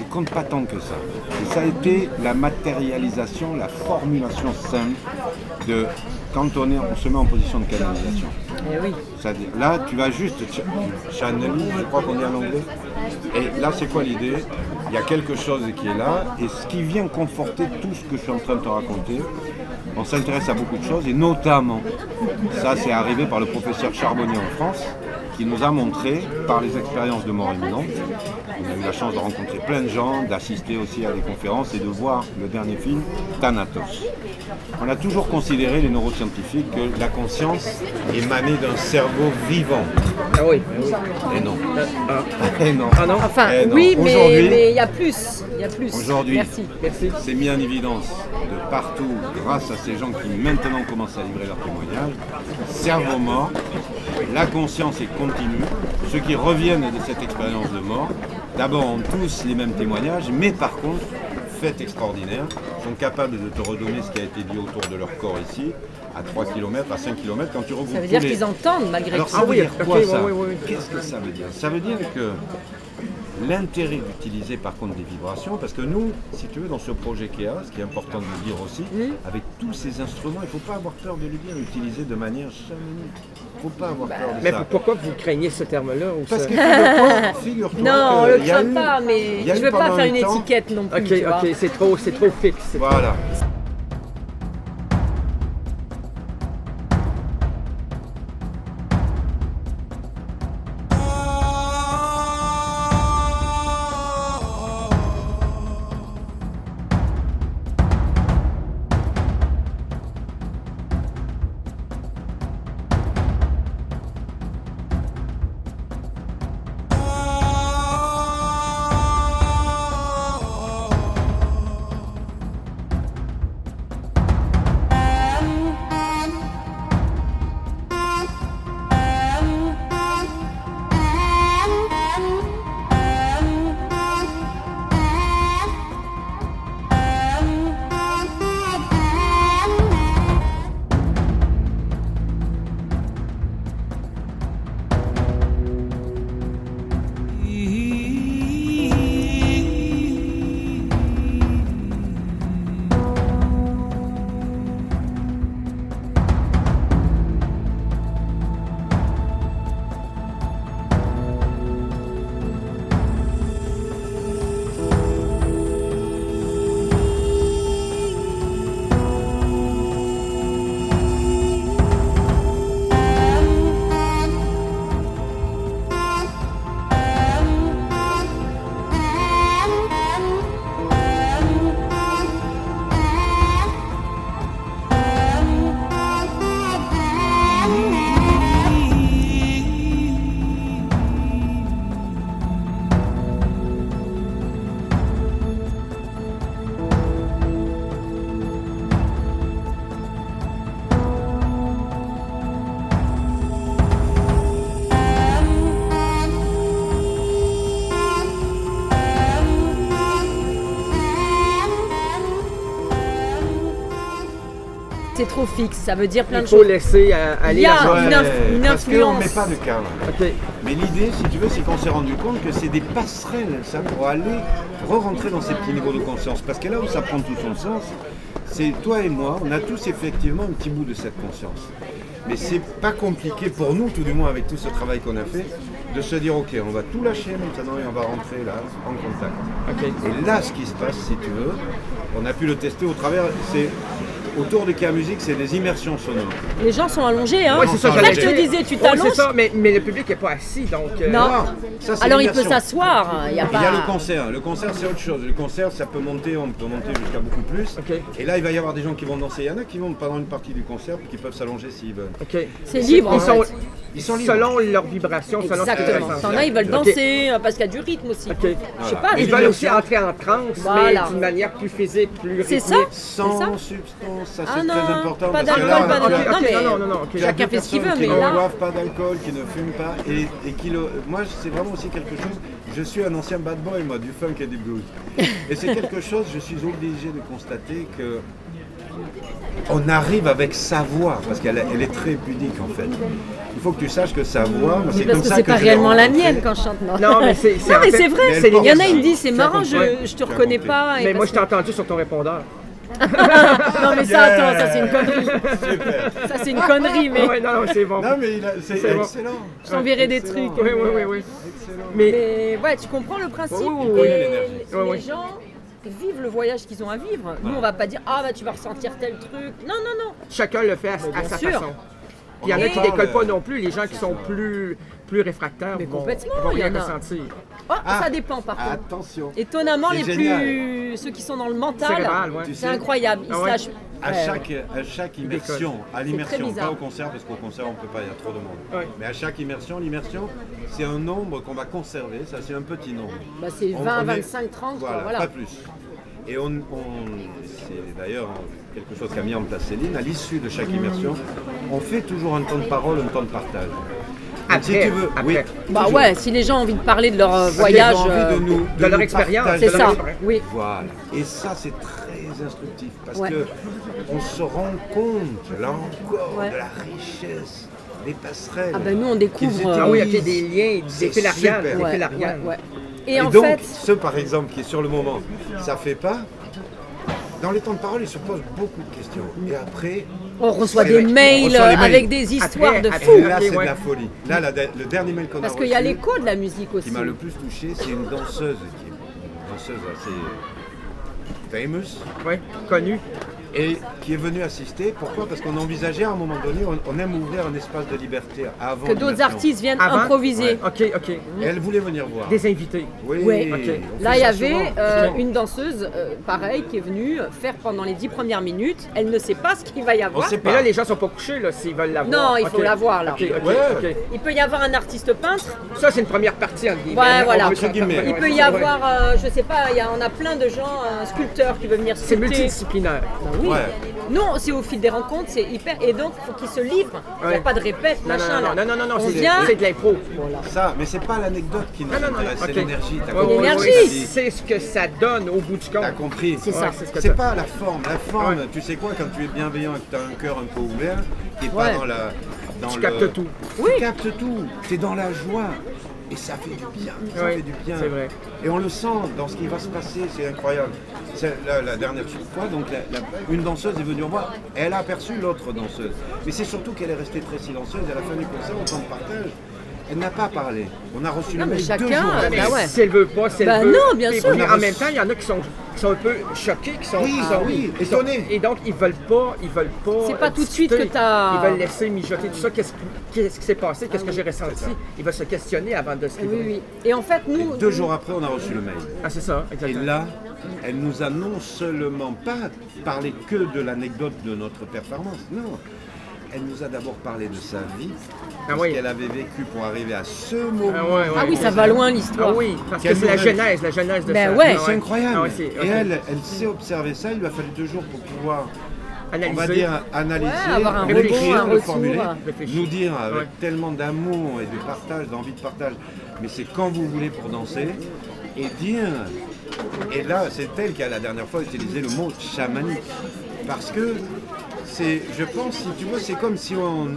compte pas tant que ça. Et ça a été la matérialisation, la formulation simple de quand on se met en position de canalisation. Eh oui. C'est-à-dire, là, tu vas juste channeliser, je crois qu'on dit en anglais. Et là, c'est quoi l'idée? Il y a quelque chose qui est là, et ce qui vient conforter tout ce que je suis en train de te raconter. On s'intéresse à beaucoup de choses, et notamment, ça c'est arrivé par le professeur Charbonnier en France, qui nous a montré, par les expériences de mort imminente, on a eu la chance de rencontrer plein de gens, d'assister aussi à des conférences et de voir le dernier film, Thanatos. On a toujours considéré, les neuroscientifiques, que la conscience émanait d'un cerveau vivant. Ah oui. Et non. Et non. Ah non. Enfin, Eh non. oui, Aujourd'hui- mais il y a plus. Il y a plus. Aujourd'hui, Merci. c'est mis en évidence de partout, grâce à ces gens qui maintenant commencent à livrer leurs témoignages. Cerveau mort, la conscience est continue. Ceux qui reviennent de cette expérience de mort, d'abord ont tous les mêmes témoignages, mais par contre, fait extraordinaire, sont capables de te redonner ce qui a été dit autour de leur corps ici, à 3 km, à 5 km, quand tu regroupes Ça veut dire tous les- qu'ils entendent malgré Alors tout. ça veut dire quoi ok, ça? oui. Qu'est-ce que ça veut dire? Ça veut dire que l'intérêt d'utiliser par contre des vibrations, parce que nous, si tu veux, dans ce projet KEA, ce qui est important de le dire aussi, avec tous ces instruments, il ne faut pas avoir peur de les dire, utiliser de manière chamanique. Il ne faut pas avoir peur de Mais ça. pourquoi vous craignez ce terme-là? Ou Parce ça? que figure-toi Non, on que le il y a craint eu- pas, mais il y a je eu veux pas pendant faire un une temps- étiquette non plus. Ok, tu vois. c'est trop fixe. Voilà. C'est trop fixe, ça veut dire plein Il de faut choses. laisser aller Il y a la chose. une parce qu'on influence. ne met pas de cadre. Ok. Mais l'idée, si tu veux, c'est qu'on s'est rendu compte que c'est des passerelles, ça, pour aller re-rentrer dans ces petits niveaux de conscience. Parce que là où ça prend tout son sens, c'est toi et moi, on a tous effectivement un petit bout de cette conscience. Mais c'est pas compliqué pour nous, tout du moins avec tout ce travail qu'on a fait, de se dire ok, on va tout lâcher maintenant et on va rentrer là en contact. Ok. Et là, ce qui se passe, si tu veux, on a pu le tester au travers, c'est autour de KEA Musique, c'est des immersions sonores. Les gens sont allongés, hein. Ouais, c'est ça, C'est ça que je te j'allais disais, tu Ouais, t'allonges. c'est ça, mais le public n'est pas assis, donc... Non. Ça, c'est Alors il peut l'immersion. s'asseoir, hein, il n'y a Il y a le pas. concert. Le concert, c'est autre chose. Le concert, ça peut monter, on peut monter jusqu'à beaucoup plus. Ok. Et là, il va y avoir des gens qui vont danser. Il y en a qui vont pendant une partie du concert, puis qui peuvent s'allonger s'ils veulent. Ok. C'est libre, en fait. Ils sont libres. Selon leur vibration, selon ce qu'ils Exactement. ressentent. T'en as, ils veulent Ok. danser, parce qu'il y a du rythme aussi. Ok. Je sais pas, Ils des veulent aussi immersions. entrer en transe, Voilà. mais d'une manière plus physique, plus C'est rythmique. ça. Sans C'est ça. substance, ça Ah c'est non, très important. pas parce que d'alcool, là, pas tu as- d'alcool. Non, ok, mais non, ok. tu as chacun deux fait ce qu'il veut, personnes mais qui ne là. boivent pas d'alcool, qui ne fument pas, et qui le... Moi, c'est vraiment aussi quelque chose... Je suis un ancien bad boy, moi, du funk et du blues. Et c'est quelque chose, je suis obligé de constater que on arrive avec sa voix, parce qu'elle est très pudique en fait. il faut que tu saches que sa voix, moi, c'est Parce comme que ça c'est que pas je l'ai réellement la rencontrée. mienne quand je chante. Non, Non, mais c'est Non, en mais fait- c'est vrai. mais elle Il y en porte a, ça. ils me disent c'est Tu as marrant, compris. je te Tu as reconnais compris. pas. et Mais moi, parce je t'ai entendu sur ton répondeur. Non, mais ça, attends, ça c'est une connerie. Super. Ça c'est une connerie, mais Ouais, non, c'est bon. Non, mais c'est C'est bon. excellent. je t'enverrai des Excellent. trucs. Oui. Mais Mais ouais, tu comprends le principe. Oui, oui, oui. Et l'énergie. les Oui, oui. gens vivent le voyage qu'ils ont à vivre. Nous, on va pas dire ah bah tu vas ressentir tel truc. Non. chacun le fait à bien sa sûr. façon. Puis il y en a Et- qui décollent pas non plus, les gens qui sont plus réfractaires Mais vont, complètement, vont il y rien en a. ressentir. Oh, Ah. ça dépend par contre. Attention. Étonnamment, C'est les génial. plus ceux qui sont dans le mental, Cérébral, ouais. Tu c'est sais, incroyable. Ils Ah se ouais. lâchent. À Ouais. chaque immersion, à très l'immersion, bizarre. pas au concert, parce qu'au concert on peut pas, il y a trop de monde. Ouais. Mais à chaque immersion, l'immersion, c'est un nombre qu'on va conserver, ça c'est un petit nombre. Bah, c'est On- 20, on est- 25, 30, quoi, Voilà, voilà. pas plus. Et c'est d'ailleurs quelque chose qu'a mis en place Céline, à l'issue de chaque immersion, on fait toujours un temps de parole, un temps de partage. Donc, si Après, tu veux, après. oui, Bah toujours. ouais, si les gens ont envie de parler de leur Parce qu'ils voyage, ont envie de nous, de leur nous expérience, partager. c'est de ça. leur expérience. Oui. Voilà. Et ça, c'est très instructif parce Ouais. que on se rend compte, là encore, Ouais. de la richesse des passerelles. Ah ben nous on découvre. qu'ils Ah oui, utilisent. ok, des liens, C'est des fils Ariane, super. des ouais, fils Ariane. ouais. Et Et en donc, fait, ceux par exemple qui est sur le moment, ça fait pas. Dans les temps de parole, ils se posent beaucoup de questions. Et après, on reçoit c'est des vrai. mails On reçoit des mails. avec des histoires Après, de après, fous. Et là, c'est ouais. de la folie. Là, le dernier mail qu'on a Parce reçu, qu'il y a l'écho de la musique aussi. qui m'a le plus touché, c'est une danseuse qui est une danseuse assez famous. Ouais, connu. Et qui est venu assister. Pourquoi? Parce qu'on envisageait à un moment donné, on aime ouvrir un espace de liberté avant Que d'autres l'immersion. artistes viennent Avant? improviser. Ok, ok. Et elle voulait venir voir. Des invités. Oui, Ouais. Ok. on Là, fait il y ça avait souvent. une danseuse, pareil, qui est venue faire pendant les 10 premières minutes. Elle ne sait pas ce qu'il va y On avoir. sait Mais pas. là, les gens sont pas couchés là, s'ils veulent la voir. Non, il faut Ok. la voir, là. Ok, ok, Ouais. ok. Il peut y avoir un artiste peintre. Ça, c'est une première partie, entre guillemets. Ouais, voilà. On peut- Entre guillemets. Il peut y avoir, je sais pas, on a plein de gens, un sculpteur qui veut venir C'est sculpter. multidisciplinaire. Ben oui. Ouais. Non, c'est au fil des rencontres, c'est hyper. Et donc, il faut qu'ils se livrent. Il n'y a Ouais. pas de répète, Non, machin. non, là. non, non, non, non, On c'est vient. c'est de l'impro. Voilà. Ça, mais c'est pas l'anecdote qui nous Non, non, non, intéresse, c'est ok. l'énergie. T'as Ouais, compris? ouais, L'énergie. ouais, T'as dit. c'est ce que ça donne au bout du compte. T'as compris. C'est ça. Ouais, c'est ce que C'est t'as. pas la forme. La forme, Ouais. tu sais quoi, quand tu es bienveillant et que tu as un cœur un peu ouvert, qui est Ouais. pas dans la. Dans Tu le- captes tout. Oui. Tu captes tout. Tu es dans la joie. Et ça fait du bien. Ça Ouais, fait du bien. c'est vrai. Et on le sent dans ce qui va se passer. C'est incroyable. La dernière fois, donc, une danseuse est venue voir. Elle a aperçu l'autre danseuse. Mais c'est surtout qu'elle est restée très silencieuse. À la fin du concert, au temps de partage, elle n'a pas parlé. On a reçu Non, le mais mail 2 chacun, jours après. bah ouais. Si elle veut pas, si elle Bah veut. non, bien Et sûr. puis, en même temps, il y en a qui sont un peu choqués, qui sont. Oui, qui sont- oui, qui sont- étonnés. Et donc, ils veulent pas. C'est pas tout de suite discuter. que t'as- Ils veulent laisser mijoter tout ça. Qu'est-ce qui s'est passé? Qu'est-ce que j'ai ressenti? Ils veulent se questionner avant de se Oui, livrer. oui. Et en fait, nous. 2 jours après, on a reçu le mail. Ah, c'est ça, Et exactement. là, elle nous a non seulement pas parlé que de l'anecdote de notre performance, non. Elle nous a d'abord parlé de sa vie, Ah de oui. ce qu'elle avait vécu pour arriver à ce moment. Ah, ouais, ouais. Ah oui, ça va loin l'histoire. Ah oui, parce que Quelle c'est la nouvelle. genèse de Ben ça. ouais. Ah C'est incroyable. Ah ouais, c'est- ok. Et elle sait observer ça. Il lui a fallu 2 jours pour pouvoir, on va Analyser. dire, analyser, Ouais, avoir un rebond, l'écrire, un le retour. formuler, Réfléchir. nous dire avec Ouais. tellement d'amour et de partage, d'envie de partage. Mais c'est quand vous voulez pour danser et dire. Et là, c'est elle qui a la dernière fois utilisé le mot chamanique. Parce que c'est, je pense, si tu veux, c'est comme si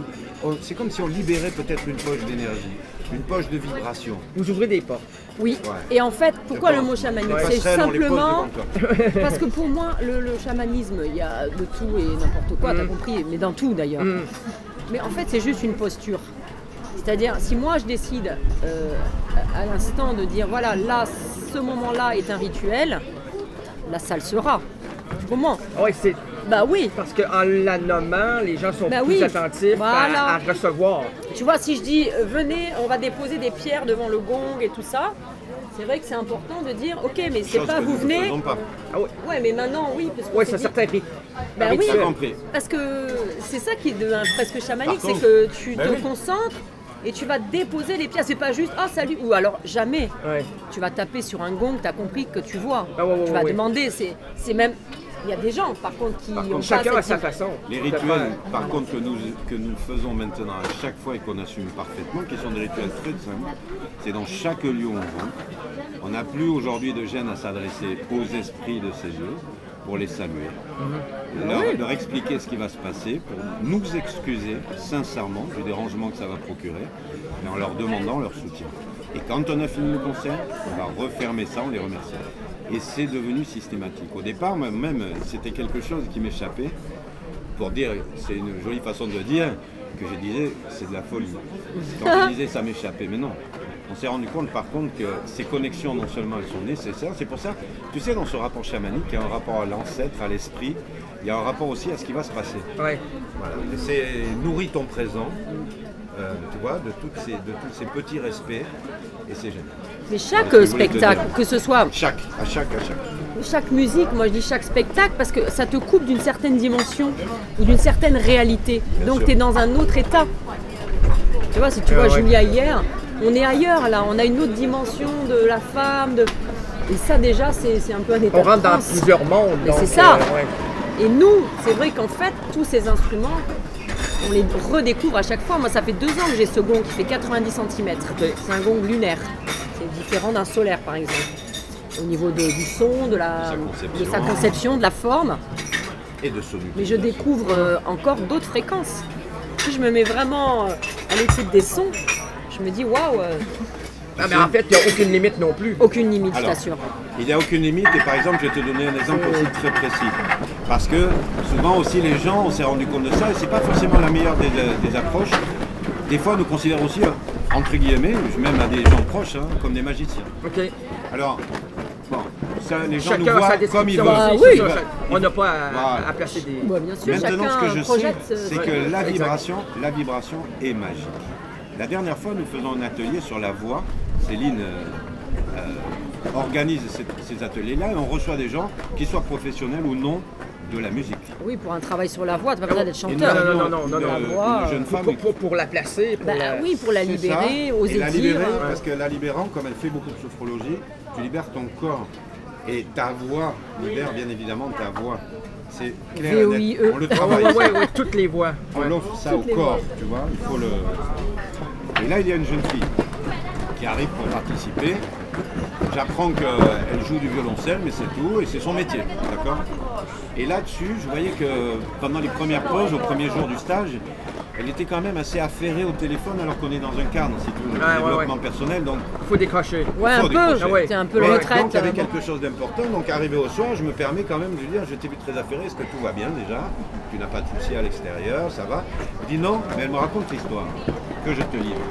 on libérait peut-être une poche d'énergie, une poche de vibration. Vous ouvrez des portes. Oui. Ouais. Et en fait, pourquoi Je le pense. mot chamanique? Ouais. C'est Passerelle, on les pose simplement. devant toi. Parce que pour moi, le chamanisme, il y a de tout et n'importe quoi, t'as compris, mais dans tout d'ailleurs. Mais en fait, c'est juste une posture. C'est-à-dire, si moi je décide à l'instant de dire, voilà, là, ce moment-là est un rituel, là, ça le sera. Tu comprends? Oui, c'est Bah oui. parce qu'en la nommant, les gens sont Ben plus oui. attentifs Voilà. à recevoir. Tu vois, si je dis, venez, on va déposer des pierres devant le gong et tout ça, c'est vrai que c'est important de dire, ok, mais c'est Chose pas que vous nous ne venez. faisons pas. Ah oui, Ouais, mais maintenant, oui, parce que ouais, c'est c'est dit- certain rythme. Bah oui, J'ai compris. parce que c'est ça qui devient presque chamanique, Par c'est contre, que tu bah te oui. concentres et tu vas déposer les pierres. C'est pas juste ah salut ou alors jamais. Ouais. Tu vas taper sur un gong, tu as compris que tu vois. Ah ouais, ouais, tu vas ouais. demander, c'est même. Il y a des gens par contre qui Par ont contre, pas Chacun a cette- sa façon. Les de rituels, faire. par contre, que nous faisons maintenant à chaque fois et qu'on assume parfaitement, qui sont des rituels très simples, c'est dans chaque lieu où on va. On n'a plus aujourd'hui de gêne à s'adresser aux esprits de ces lieux. pour les saluer, leur expliquer ce qui va se passer, pour nous excuser sincèrement du dérangement que ça va procurer, mais en leur demandant leur soutien. Et quand on a fini le concert, on va refermer ça, on les remercie. Et c'est devenu systématique. Au départ, même, c'était quelque chose qui m'échappait, pour dire, c'est une jolie façon de dire, que je disais, c'est de la folie. Quand je disais, ça m'échappait, mais non. On s'est rendu compte par contre que ces connexions, non seulement elles sont nécessaires, c'est pour ça, tu sais, dans ce rapport chamanique, il y a un rapport à l'ancêtre, à l'esprit, il y a un rapport aussi à ce qui va se passer. Ouais. Voilà. Et c'est nourris ton présent, tu vois, de tous ces petits respects, et c'est génial. Mais chaque Voilà ce que je voulais te spectacle, dire. que ce soit À chaque. musique, moi je dis chaque spectacle, parce que ça te coupe d'une certaine dimension ou d'une certaine réalité. Donc sûr. tu es dans un autre état. Tu vois, si tu vois Julia hier, on est ailleurs là, on a une autre dimension de la femme. Et ça déjà, c'est un peu un état On rentre de dans transe. plusieurs mondes. Mais donc, c'est ça. ouais. Et nous, c'est vrai qu'en fait, tous ces instruments, on les redécouvre à chaque fois. Moi, ça fait 2 ans que j'ai ce gong qui fait 90 cm. C'est un gong lunaire. C'est différent d'un solaire, par exemple. Au niveau du son, de sa conception, de la forme. Et de sonorité. Mais je découvre encore d'autres fréquences. Si je me mets vraiment à l'écoute des sons, je me dis waouh. Non, mais en fait, il n'y a aucune limite non plus. Aucune limite, je Alors, t'assure. Il n'y a aucune limite et par exemple, je vais te donner un exemple aussi très précis. Parce que souvent aussi les gens, on s'est rendu compte de ça et c'est pas forcément la meilleure des approches. Des fois, on nous considère aussi, entre guillemets, même à des gens proches, comme des magiciens. Ok. Alors, bon, ça, les gens Chacun nous a voient sa comme ils description. veulent. Ah aussi, oui. c'est ça. On n'a pas Voilà. à placer des... Ouais, bien sûr, Maintenant, chacun ce que je projette. sais, c'est que la Exact. vibration est magique. La dernière fois, nous faisons un atelier sur la voix. Céline organise ces ateliers-là et on reçoit des gens, qui soient professionnels ou non, de la musique. Oui, pour un travail sur la voix, tu n'as pas besoin d'être Et nous chanteur. avions non, La une voix, jeune femme Pour la placer, pour Bah la... oui, pour la C'est libérer, ça. oser Et la dire. libérer, parce que la libérant, comme elle fait beaucoup de sophrologie, tu libères ton corps. Et ta voix libère bien évidemment ta voix. C'est clair et net. VOIE. On le travaille. Ouais, toutes les voix. On l'offre ça Toutes au les corps, voix. tu vois. Il faut le... Et là, il y a une jeune fille qui arrive pour participer. J'apprends qu'elle joue du violoncelle, mais c'est tout, et c'est son métier, d'accord? Et là-dessus, je voyais que pendant les premières pauses, au premier jour du stage, elle était quand même assez affairée au téléphone alors qu'on est dans un cadre, si tu veux, de développement personnel. Donc, Il faut décrocher. Ouais, un faut peu. décrocher. Ah ouais. C'est un peu mais le retraite. donc il y avait quelque chose d'important. Donc arrivé au soir, je me permets quand même de lui dire, je t'ai vu très affairé, est-ce que tout va bien déjà? Tu n'as pas de soucis à l'extérieur, ça va? Il dit non, mais elle me raconte l'histoire que je te livre.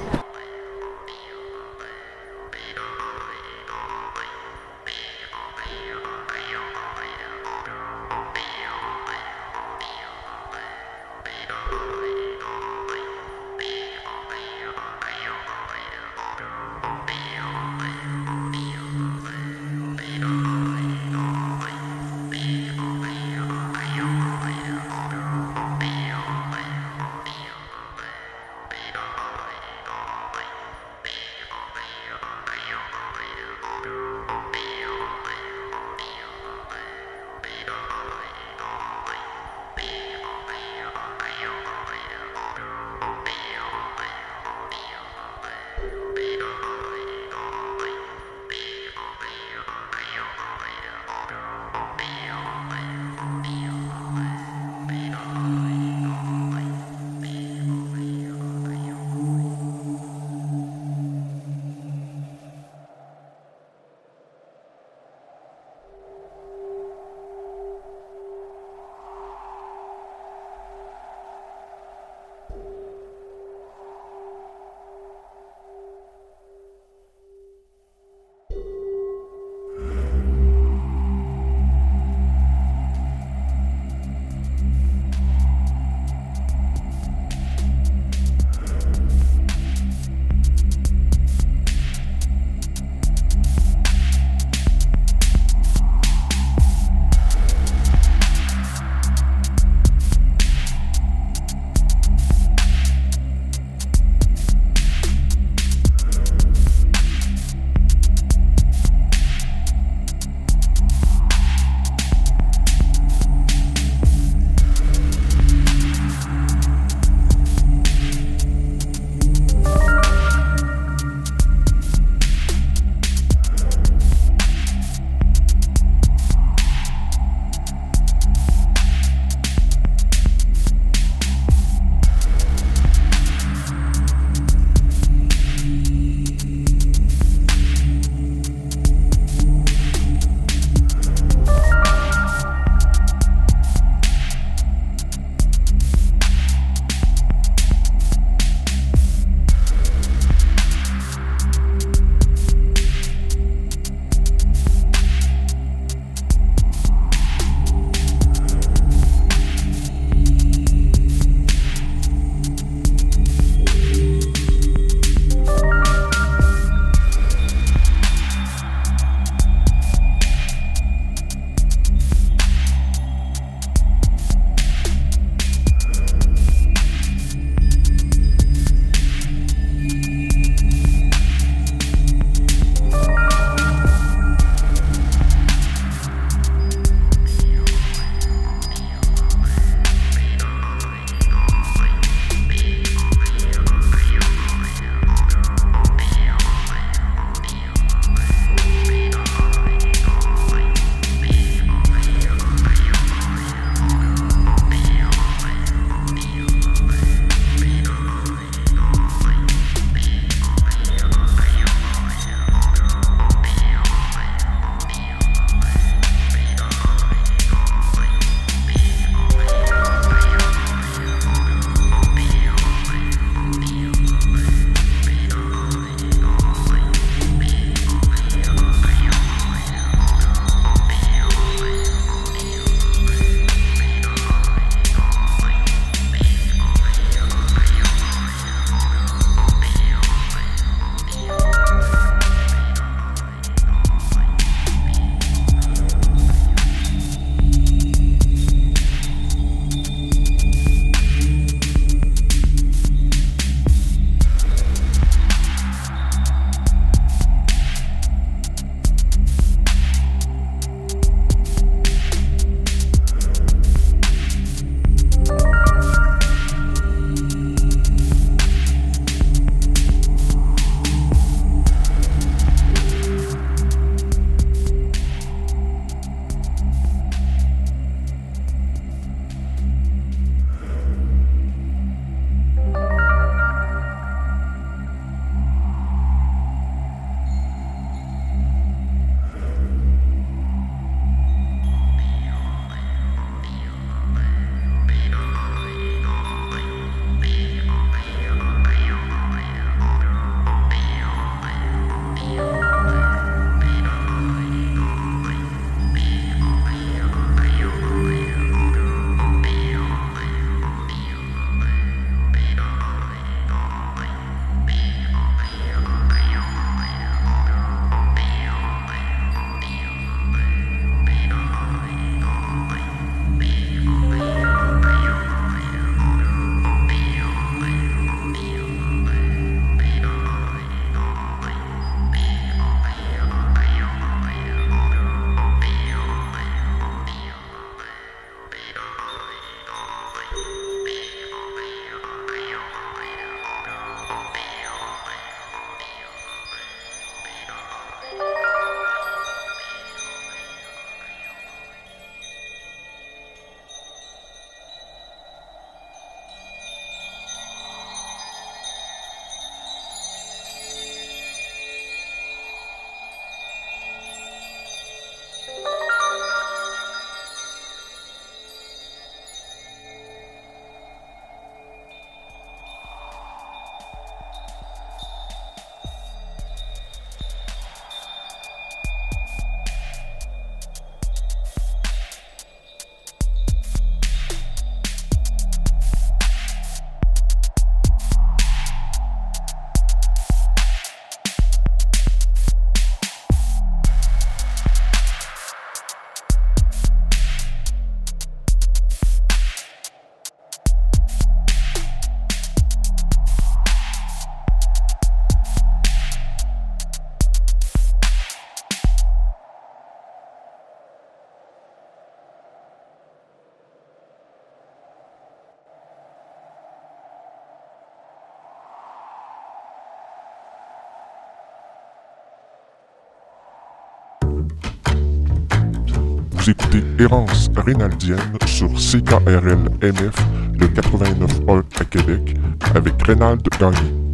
écoutez Errance Rénaldienne sur CKRL MF, le 89.1 à Québec, avec Rénald Gagné.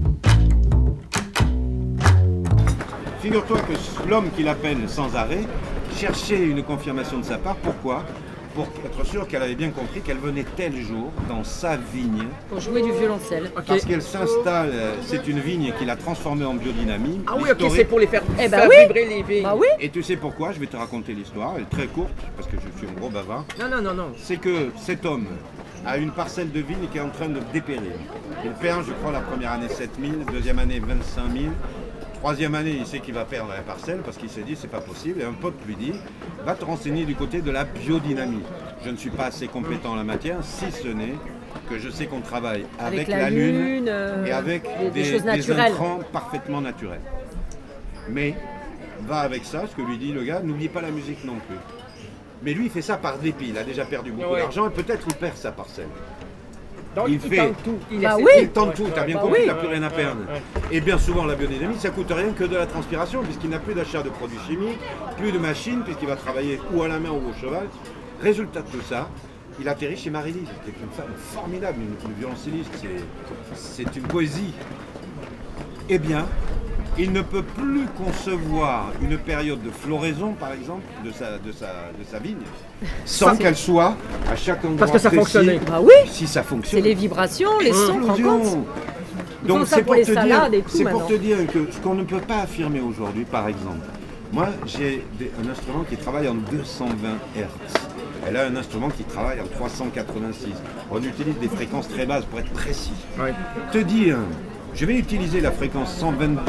Figure-toi que l'homme qui l'appelle sans arrêt cherchait une confirmation de sa part. Pourquoi ? Pour être sûr qu'elle avait bien compris qu'elle venait tel jour dans sa vigne. Pour jouer du violoncelle. Parce qu'elle s'installe, c'est une vigne qu'il a transformée en biodynamie. Ah oui, ok, c'est pour les faire, Eh ben faire oui. vibrer les vignes. Bah oui. Et tu sais pourquoi ? Je vais te raconter l'histoire, elle est très courte, parce que je suis un gros bavard. Non. C'est que cet homme a une parcelle de vigne qui est en train de dépérir. Il perd, je crois, la première année 7 000, deuxième année 25 000. Troisième année, il sait qu'il va perdre la parcelle parce qu'il s'est dit c'est pas possible. Et un pote lui dit va te renseigner du côté de la biodynamie. Je ne suis pas assez compétent en la matière, si ce n'est que je sais qu'on travaille avec la lune et avec des choses des naturelles. intrants parfaitement naturels. Mais va avec ça, ce que lui dit le gars, n'oublie pas la musique non plus. Mais lui, il fait ça par dépit. Il a déjà perdu beaucoup d'argent et peut-être il perd sa parcelle. Donc il fait- tente tout. Il Bah essaie oui. Il tente tout, t'as bien Bah compris, oui. il n'a plus rien à perdre. Et bien souvent, la biodynamie, ça coûte rien que de la transpiration, puisqu'il n'a plus d'achat de produits chimiques, plus de machines, puisqu'il va travailler ou à la main ou au cheval. Résultat de tout ça, il atterrit chez Marie-Lise, qui est une femme formidable, une violoncelliste, c'est une poésie. Eh bien, il ne peut plus concevoir une période de floraison, par exemple, de sa vigne, sans qu'elle soit à chaque endroit Parce que ça précis. fonctionnait. Bah oui. Si ça C'est fonctionne. les vibrations, les sons, tu te rends compte. Ils font Donc ça c'est pour pour, les salades et tout c'est pour maintenant. te dire que ce qu'on ne peut pas affirmer aujourd'hui, par exemple, moi j'ai un instrument qui travaille en 220 Hz. Elle a un instrument qui travaille en 386. On utilise des fréquences très basses pour être précis. Ouais. Te dire, je vais utiliser la fréquence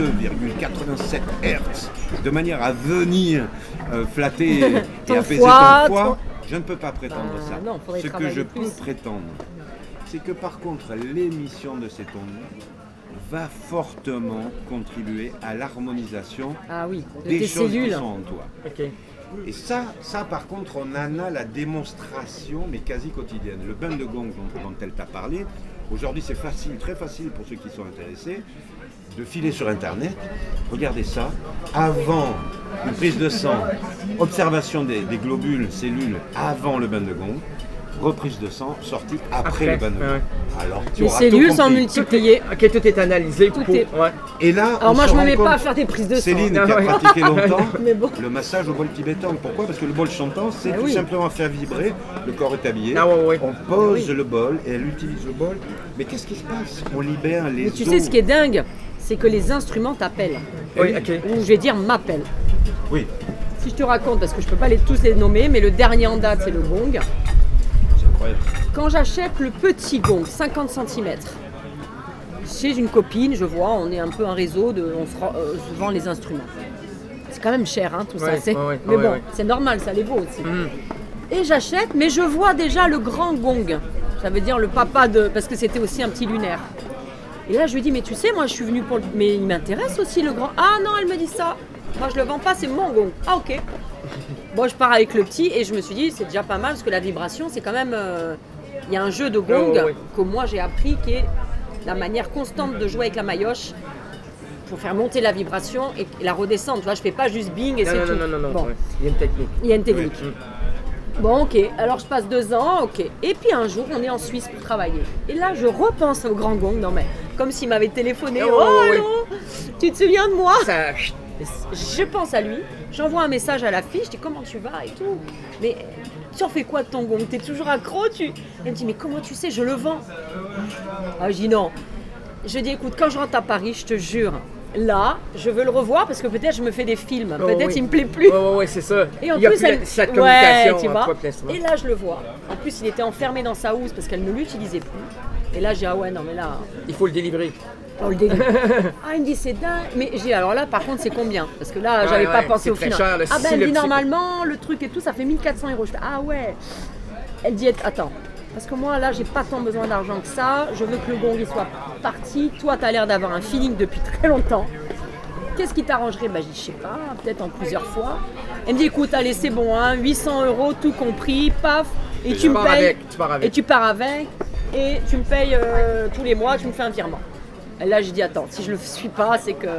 122,87 Hz de manière à venir flatter et Ton apaiser foie, ton foie. ton- Je ne peux pas prétendre Bah, ça. non, faudrait Ce que travailler je plus. peux prétendre, c'est que par contre, l'émission de cette onde va fortement contribuer à l'harmonisation Ah oui, de des tes choses qui cellules. sont en toi. Ok. Et ça par contre, on en a la démonstration, mais quasi quotidienne. Le bain de gong dont elle t'a parlé, aujourd'hui c'est facile, très facile pour ceux qui sont intéressés, de filer sur Internet, regardez ça, avant une prise de sang, observation des globules, cellules, avant le bain de gong, reprise de sang, sortie après le bain de gong. ouais. Alors, tu Les auras cellules tout sont compris. multipliées. Ok, tout est analysé Tout pour. est- Ouais. Et là, Alors on moi se je me rend mets compte- pas à faire des prises de sang. Céline qui Ah a ouais. pratiqué longtemps, Mais bon. le massage au bol tibétain. Pourquoi ? Parce que le bol chantant, c'est Ah tout oui. simplement faire vibrer, le corps est habillé, Ah ouais. on pose le bol et elle utilise le bol. Mais qu'est-ce qui se passe ? On libère les Mais tu os. sais ce qui est dingue, c'est que les instruments t'appellent. Oui, ok. Ou je vais dire m'appellent. Oui, Si je te raconte, parce que je peux pas tous les nommer, mais le dernier en date c'est le gong. c'est incroyable. Quand j'achète le petit gong, 50 cm, chez une copine, je vois, on est un peu un réseau, se vend les instruments. C'est quand même cher, hein, tout ça. Ouais, c'est- ouais, mais ouais, bon, ouais. c'est normal, ça les vaut aussi. Mhm. Et j'achète, mais je vois déjà le grand gong. Ça veut dire le papa de... Parce que c'était aussi un petit lunaire. Et là, je lui dis, mais tu sais, moi, je suis venue pour... Mais il m'intéresse aussi, le grand... Ah non, elle me dit ça. Moi, je le vends pas, c'est mon gong. Ah, ok. Bon, je pars avec le petit et je me suis dit, c'est déjà pas mal, parce que la vibration, c'est quand même... Il y a un jeu de gong Ouais. que moi, j'ai appris, qui est la manière constante de jouer avec la maillotche pour faire monter la vibration et la redescendre. Tu vois, je fais pas juste bing et c'est tout. Non. Bon. Ouais. Il y a une technique. Il y a une technique. Oui. Bon, ok. Alors, je passe 2 ans, ok. Et puis, un jour, on est en Suisse pour travailler. Et là, je repense au grand gong. Non, mais comme s'il m'avait téléphoné. Oh, Oh, oui. allô, tu te souviens de moi? Ça. Je pense à lui. J'envoie un message à la fille. Je dis, comment tu vas et tout. Mais tu en fais quoi de ton gong? T'es toujours accro, Elle me dit, mais comment tu sais? Je le vends. Ah, je dis non. Je dis, écoute, quand je rentre à Paris, je te jure, là, je veux le revoir parce que peut-être je me fais des films. Oh, Peut-être oui. il me plaît plus. Ouais, c'est ça. Et en il y a plus, plus cette ouais, communication tu vois. entre toi et l'instrument. Et là, je le vois. En plus, il était enfermé dans sa housse parce qu'elle ne l'utilisait plus. Et là, j'ai dit, ah ouais, non, mais là, Il faut le délivrer. on le délivre. Ah, il me dit, c'est dingue. Mais j'ai dit, alors là, par contre, c'est combien? Parce que là, Ouais, j'avais pas ouais, pensé c'est au très final. cher, le- Ah ben, si elle le dit, psy- normalement, le truc et tout, ça fait 1400 €. Je fais, ah ouais. Elle dit, attends. Parce que moi, là, j'ai pas tant besoin d'argent que ça. Je veux que le gong il soit parti. Toi, tu as l'air d'avoir un feeling depuis très longtemps. Qu'est-ce qui t'arrangerait? Bah, je dis, je sais pas, peut-être en plusieurs fois. Elle me dit, écoute, allez, c'est bon, hein, 800 €, tout compris, paf. Et tu me pars payes. avec, tu pars avec. Et tu pars avec. Et tu me payes tous les mois, tu me fais un virement. Et là, j'ai dit, attends, si je le suis pas, c'est que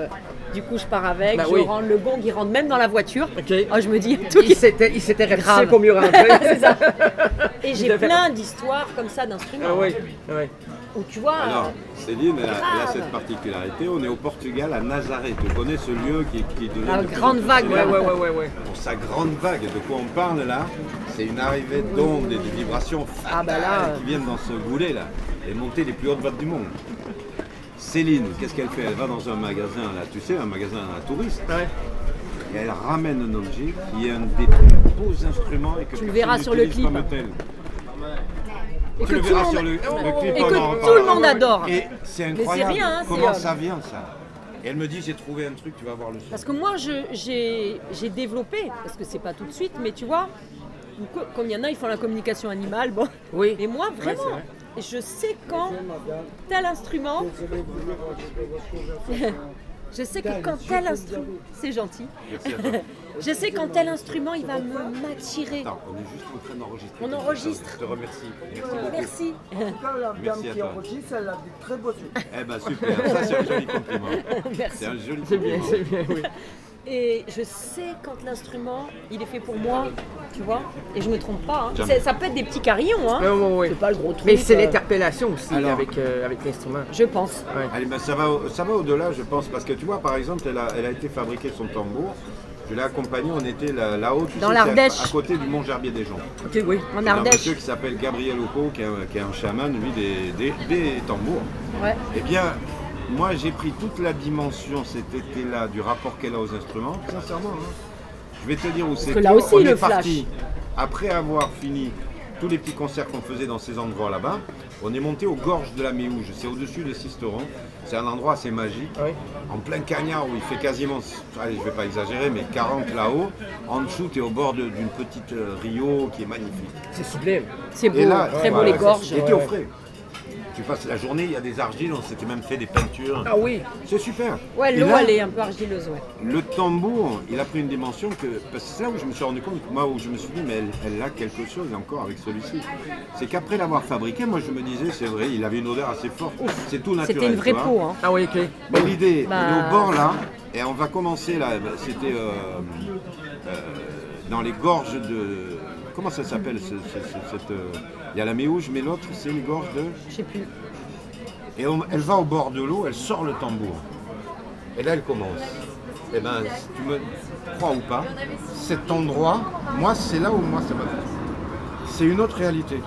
Du coup, je pars avec, Bah je oui. rentre, le gong, il rentre même dans la voiture. OK. Oh, je me dis, tout Il s'était répété Grave. pour mieux rentrer. C'est ça. Et j'ai Tout à fait. plein d'histoires comme ça d'instruments. Ah oui, oui. Où tu vois. Alors, Céline, elle a grave. cette particularité. On est au Portugal, à Nazaré. Tu connais ce lieu qui devient La de plus grande en plus vague, célèbre Ouais. Pour sa grande vague. De quoi on parle là? C'est une arrivée d'ondes et de vibrations fatales bah là, qui viennent dans ce goulet là et monter les plus hautes vagues du monde. Céline, qu'est-ce qu'elle fait? Elle va dans un magasin, là, tu sais, un magasin à touristes. Ouais. Et elle ramène un objet qui est un des plus beaux instruments et que Tu le personne verras sur le n'utilise clip. comme tel. Et Tu que le tout le verras monde, sur le clip. et on que en tout reparlera. le monde adore. Et c'est Mais incroyable. c'est rien, hein, Comment c'est, ça vient ça? Et elle me dit, j'ai trouvé un truc, tu vas voir le son. Parce que moi, j'ai développé, parce que c'est pas tout de suite, mais tu vois, comme il y en a, ils font la communication animale, bon. Oui. Mais moi, c'est vraiment, vrai. je sais quand tel instrument. Je sais que quand tel instrument. C'est gentil. Merci à toi. Je sais quand tel instrument, il va m'attirer. Attends, on est juste en train d'enregistrer. On enregistre. Je te remercie. Merci beaucoup. Merci. Merci à toi. elle a des très beaux trucs. Eh ben super, ça c'est un joli compliment. Merci. C'est un joli C'est bien, compliment. c'est bien, oui. Et je sais quand l'instrument, il est fait pour moi, tu vois. Et je me trompe pas. Hein. Jamais. Ça peut être des petits carillons, hein. Oui. C'est pas le gros truc. Mais c'est l'interpellation aussi Alors. avec l'instrument. Je pense. Allez, ben, ça va au-delà, je pense, parce que tu vois, par exemple, elle a été fabriquée son tambour. Je l'ai accompagnée, on était là-haut, tu Dans sais, l'Ardèche. c'est à côté du Mont Gerbier-des-Joncs. Ok, oui. En Il y a un Ardèche. monsieur qui s'appelle Gabriel Occo, qui est un chaman, lui, des tambours. Ouais. Eh bien, moi, j'ai pris toute la dimension cet été-là du rapport qu'elle a aux instruments, sincèrement. Hein. Je vais te dire où c'est. que là aussi, on le est flash. parti, après avoir fini tous les petits concerts qu'on faisait dans ces endroits là-bas, on est monté aux gorges de la Méouge. C'est au-dessus de Sisteron. C'est un endroit assez magique. Oui. En plein cagnard où il fait quasiment, allez, je ne vais pas exagérer, mais 40 là-haut. En dessous, tu es au bord d'une petite Rio qui est magnifique. C'est sublime. C'est beau, Et là, très beau voilà, les gorges. Et tu es au frais. Tu passes la journée, il y a des argiles, on s'était même fait des peintures. Ah oui. C'est super. Ouais, Et l'eau, là, elle est un peu argileuse, ouais. le tambour, il a pris une dimension que. Parce que c'est là où je me suis rendu compte, moi, où je me suis dit, mais elle a quelque chose encore avec celui-ci. C'est qu'après l'avoir fabriqué, moi je me disais, c'est vrai, il avait une odeur assez forte. C'est tout naturel. C'était une vraie tu vois. peau, hein. Ah oui, ok. Mais l'idée, Bah, on est au bord là, et on va commencer là, c'était dans les gorges de. Comment ça s'appelle il y a la Méouge, mais l'autre, c'est les gorges de. Je sais plus. Et elle va au bord de l'eau, elle sort le tambour. Et là, elle commence. Eh bien, si tu me crois ou pas, cet endroit, moi, c'est là où moi, ça m'a fait. C'est une autre réalité.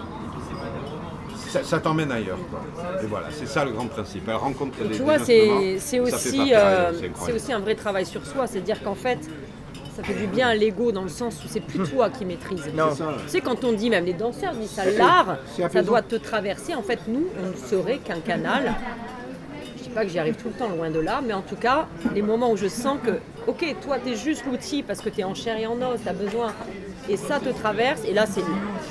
Ça t'emmène ailleurs, quoi. Et voilà, c'est ça le grand principe. Elle rencontre des Tu vois, instruments, c'est ça fait aussi, partir ailleurs, c'est c'est incroyable. aussi un vrai travail sur soi. C'est-à-dire qu'en fait, ça fait du bien à l'ego dans le sens où c'est plus toi qui maîtrise. Non. C'est ça. Tu sais, quand on dit, même les danseurs disent ça, l'art, c'est ça apaisant. doit te traverser. En fait, nous, on ne serait qu'un canal. Je dis pas que j'y arrive tout le temps, loin de là, mais en tout cas, les moments où je sens que, ok, toi, tu es juste l'outil parce que tu es en chair et en os, tu as besoin, et ça te traverse, et là, c'est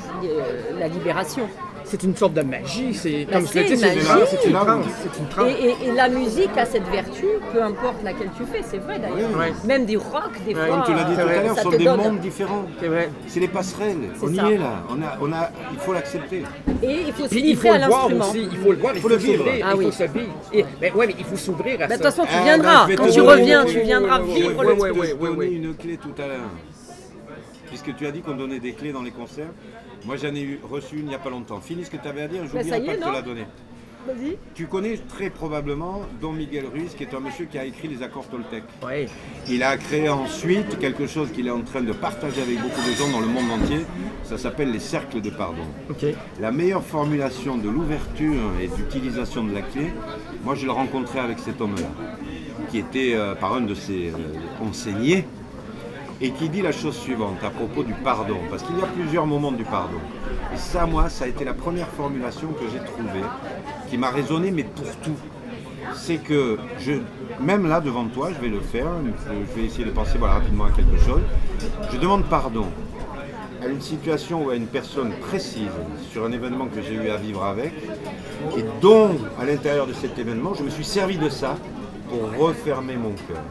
la libération. C'est une sorte de magie. C'est Bah, comme je c'est l'ai dit, une c'est magie. c'est une transe. C'est une transe. Et la musique a cette vertu, peu importe laquelle tu fais, c'est vrai d'ailleurs. Oui. Ouais. Même des rock, des Ouais, fois, Comme tu l'as dit tout à l'heure, ça ce sont te des donne. mondes différents. C'est vrai. C'est les passerelles. C'est On ça. y est là. Il faut l'accepter. Et il faut se Puis il livrer faut à le voir l'instrument. aussi, il faut le voir, il Faut faut le vivre. s'ouvrir, Ah il oui. faut se vivre. Mais il faut s'ouvrir à Bah, ça. de toute façon, tu Ah, viendras. ben, je vais Quand te tu donner- reviens, oui, tu oui, viendras oui, oui, vivre oui, le oui, truc. oui, Je oui, donner oui. une clé tout à l'heure. Puisque tu as dit qu'on donnait des clés dans les concerts. Moi, j'en ai reçu une il n'y a pas longtemps. Finis ce que tu avais à dire, ça j'oublierai y pas est, de te non la donner. Vas-y. Tu connais très probablement Don Miguel Ruiz, qui est un monsieur qui a écrit les accords Toltec. Oui. Il a créé ensuite quelque chose qu'il est en train de partager avec beaucoup de gens dans le monde entier. Ça s'appelle les cercles de pardon. Ok. La meilleure formulation de l'ouverture et d'utilisation de la clé, moi je l'ai rencontré avec cet homme-là, qui était par un de ses enseignés, et qui dit la chose suivante à propos du pardon, parce qu'il y a plusieurs moments du pardon. Et ça, moi, ça a été la première formulation que j'ai trouvée, qui m'a résonné, mais pour tout. C'est que, même là, devant toi, je vais le faire, je vais essayer de penser rapidement à quelque chose. Je demande pardon à une situation ou à une personne précise sur un événement que j'ai eu à vivre avec, et dont, à l'intérieur de cet événement, je me suis servi de ça pour refermer mon cœur.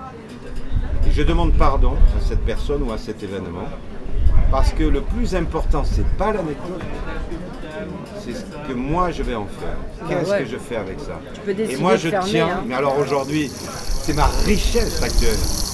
Et je demande pardon à cette personne ou à cet événement, parce que le plus important, c'est pas l'anecdote, c'est ce que moi je vais en faire. Qu'est-ce ouais. que je fais avec ça? Tu peux Et décider moi de je fermer, tiens, hein. mais alors aujourd'hui, c'est ma richesse actuelle.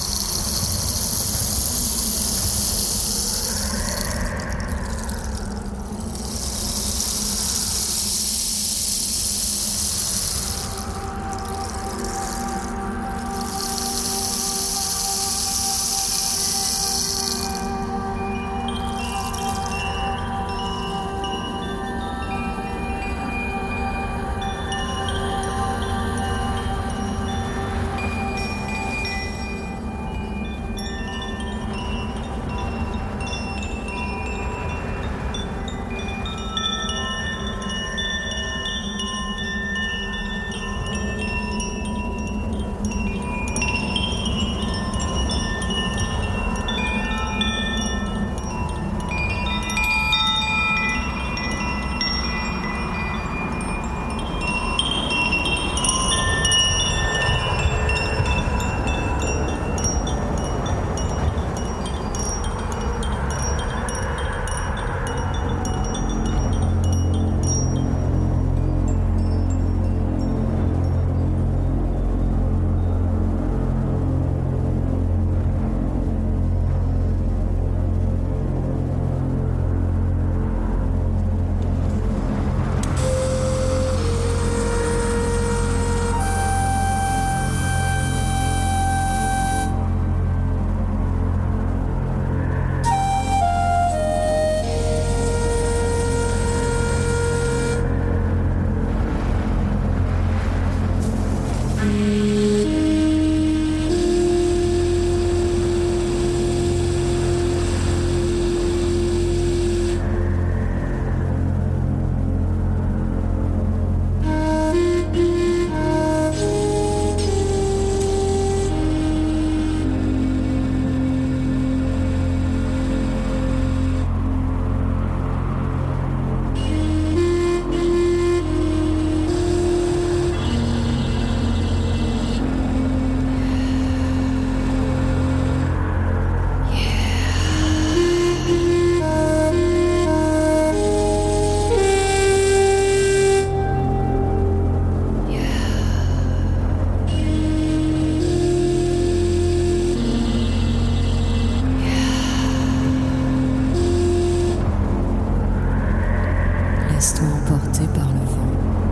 Laisse-toi emporter par le vent.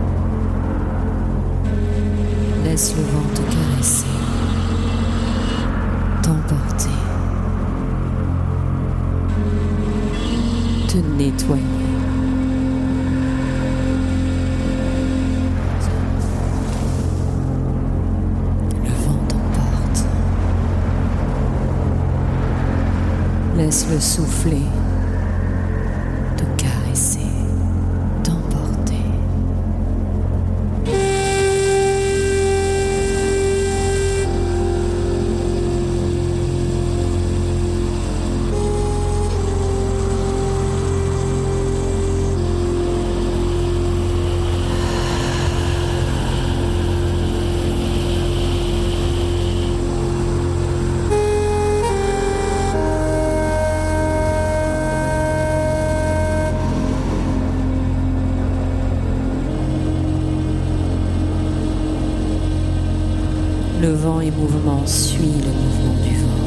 Laisse le vent te caresser, t'emporter, te nettoyer. Le vent t'emporte. Laisse-le souffler, te caresser. Le vent et mouvement suit le mouvement du vent.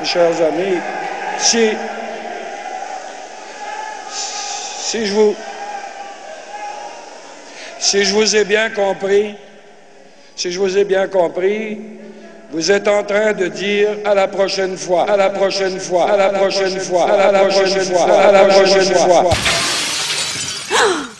chers amis, si je vous ai bien compris, vous êtes en train de dire à la prochaine fois, à la prochaine fois, à la prochaine fois, à la prochaine fois, à la prochaine fois.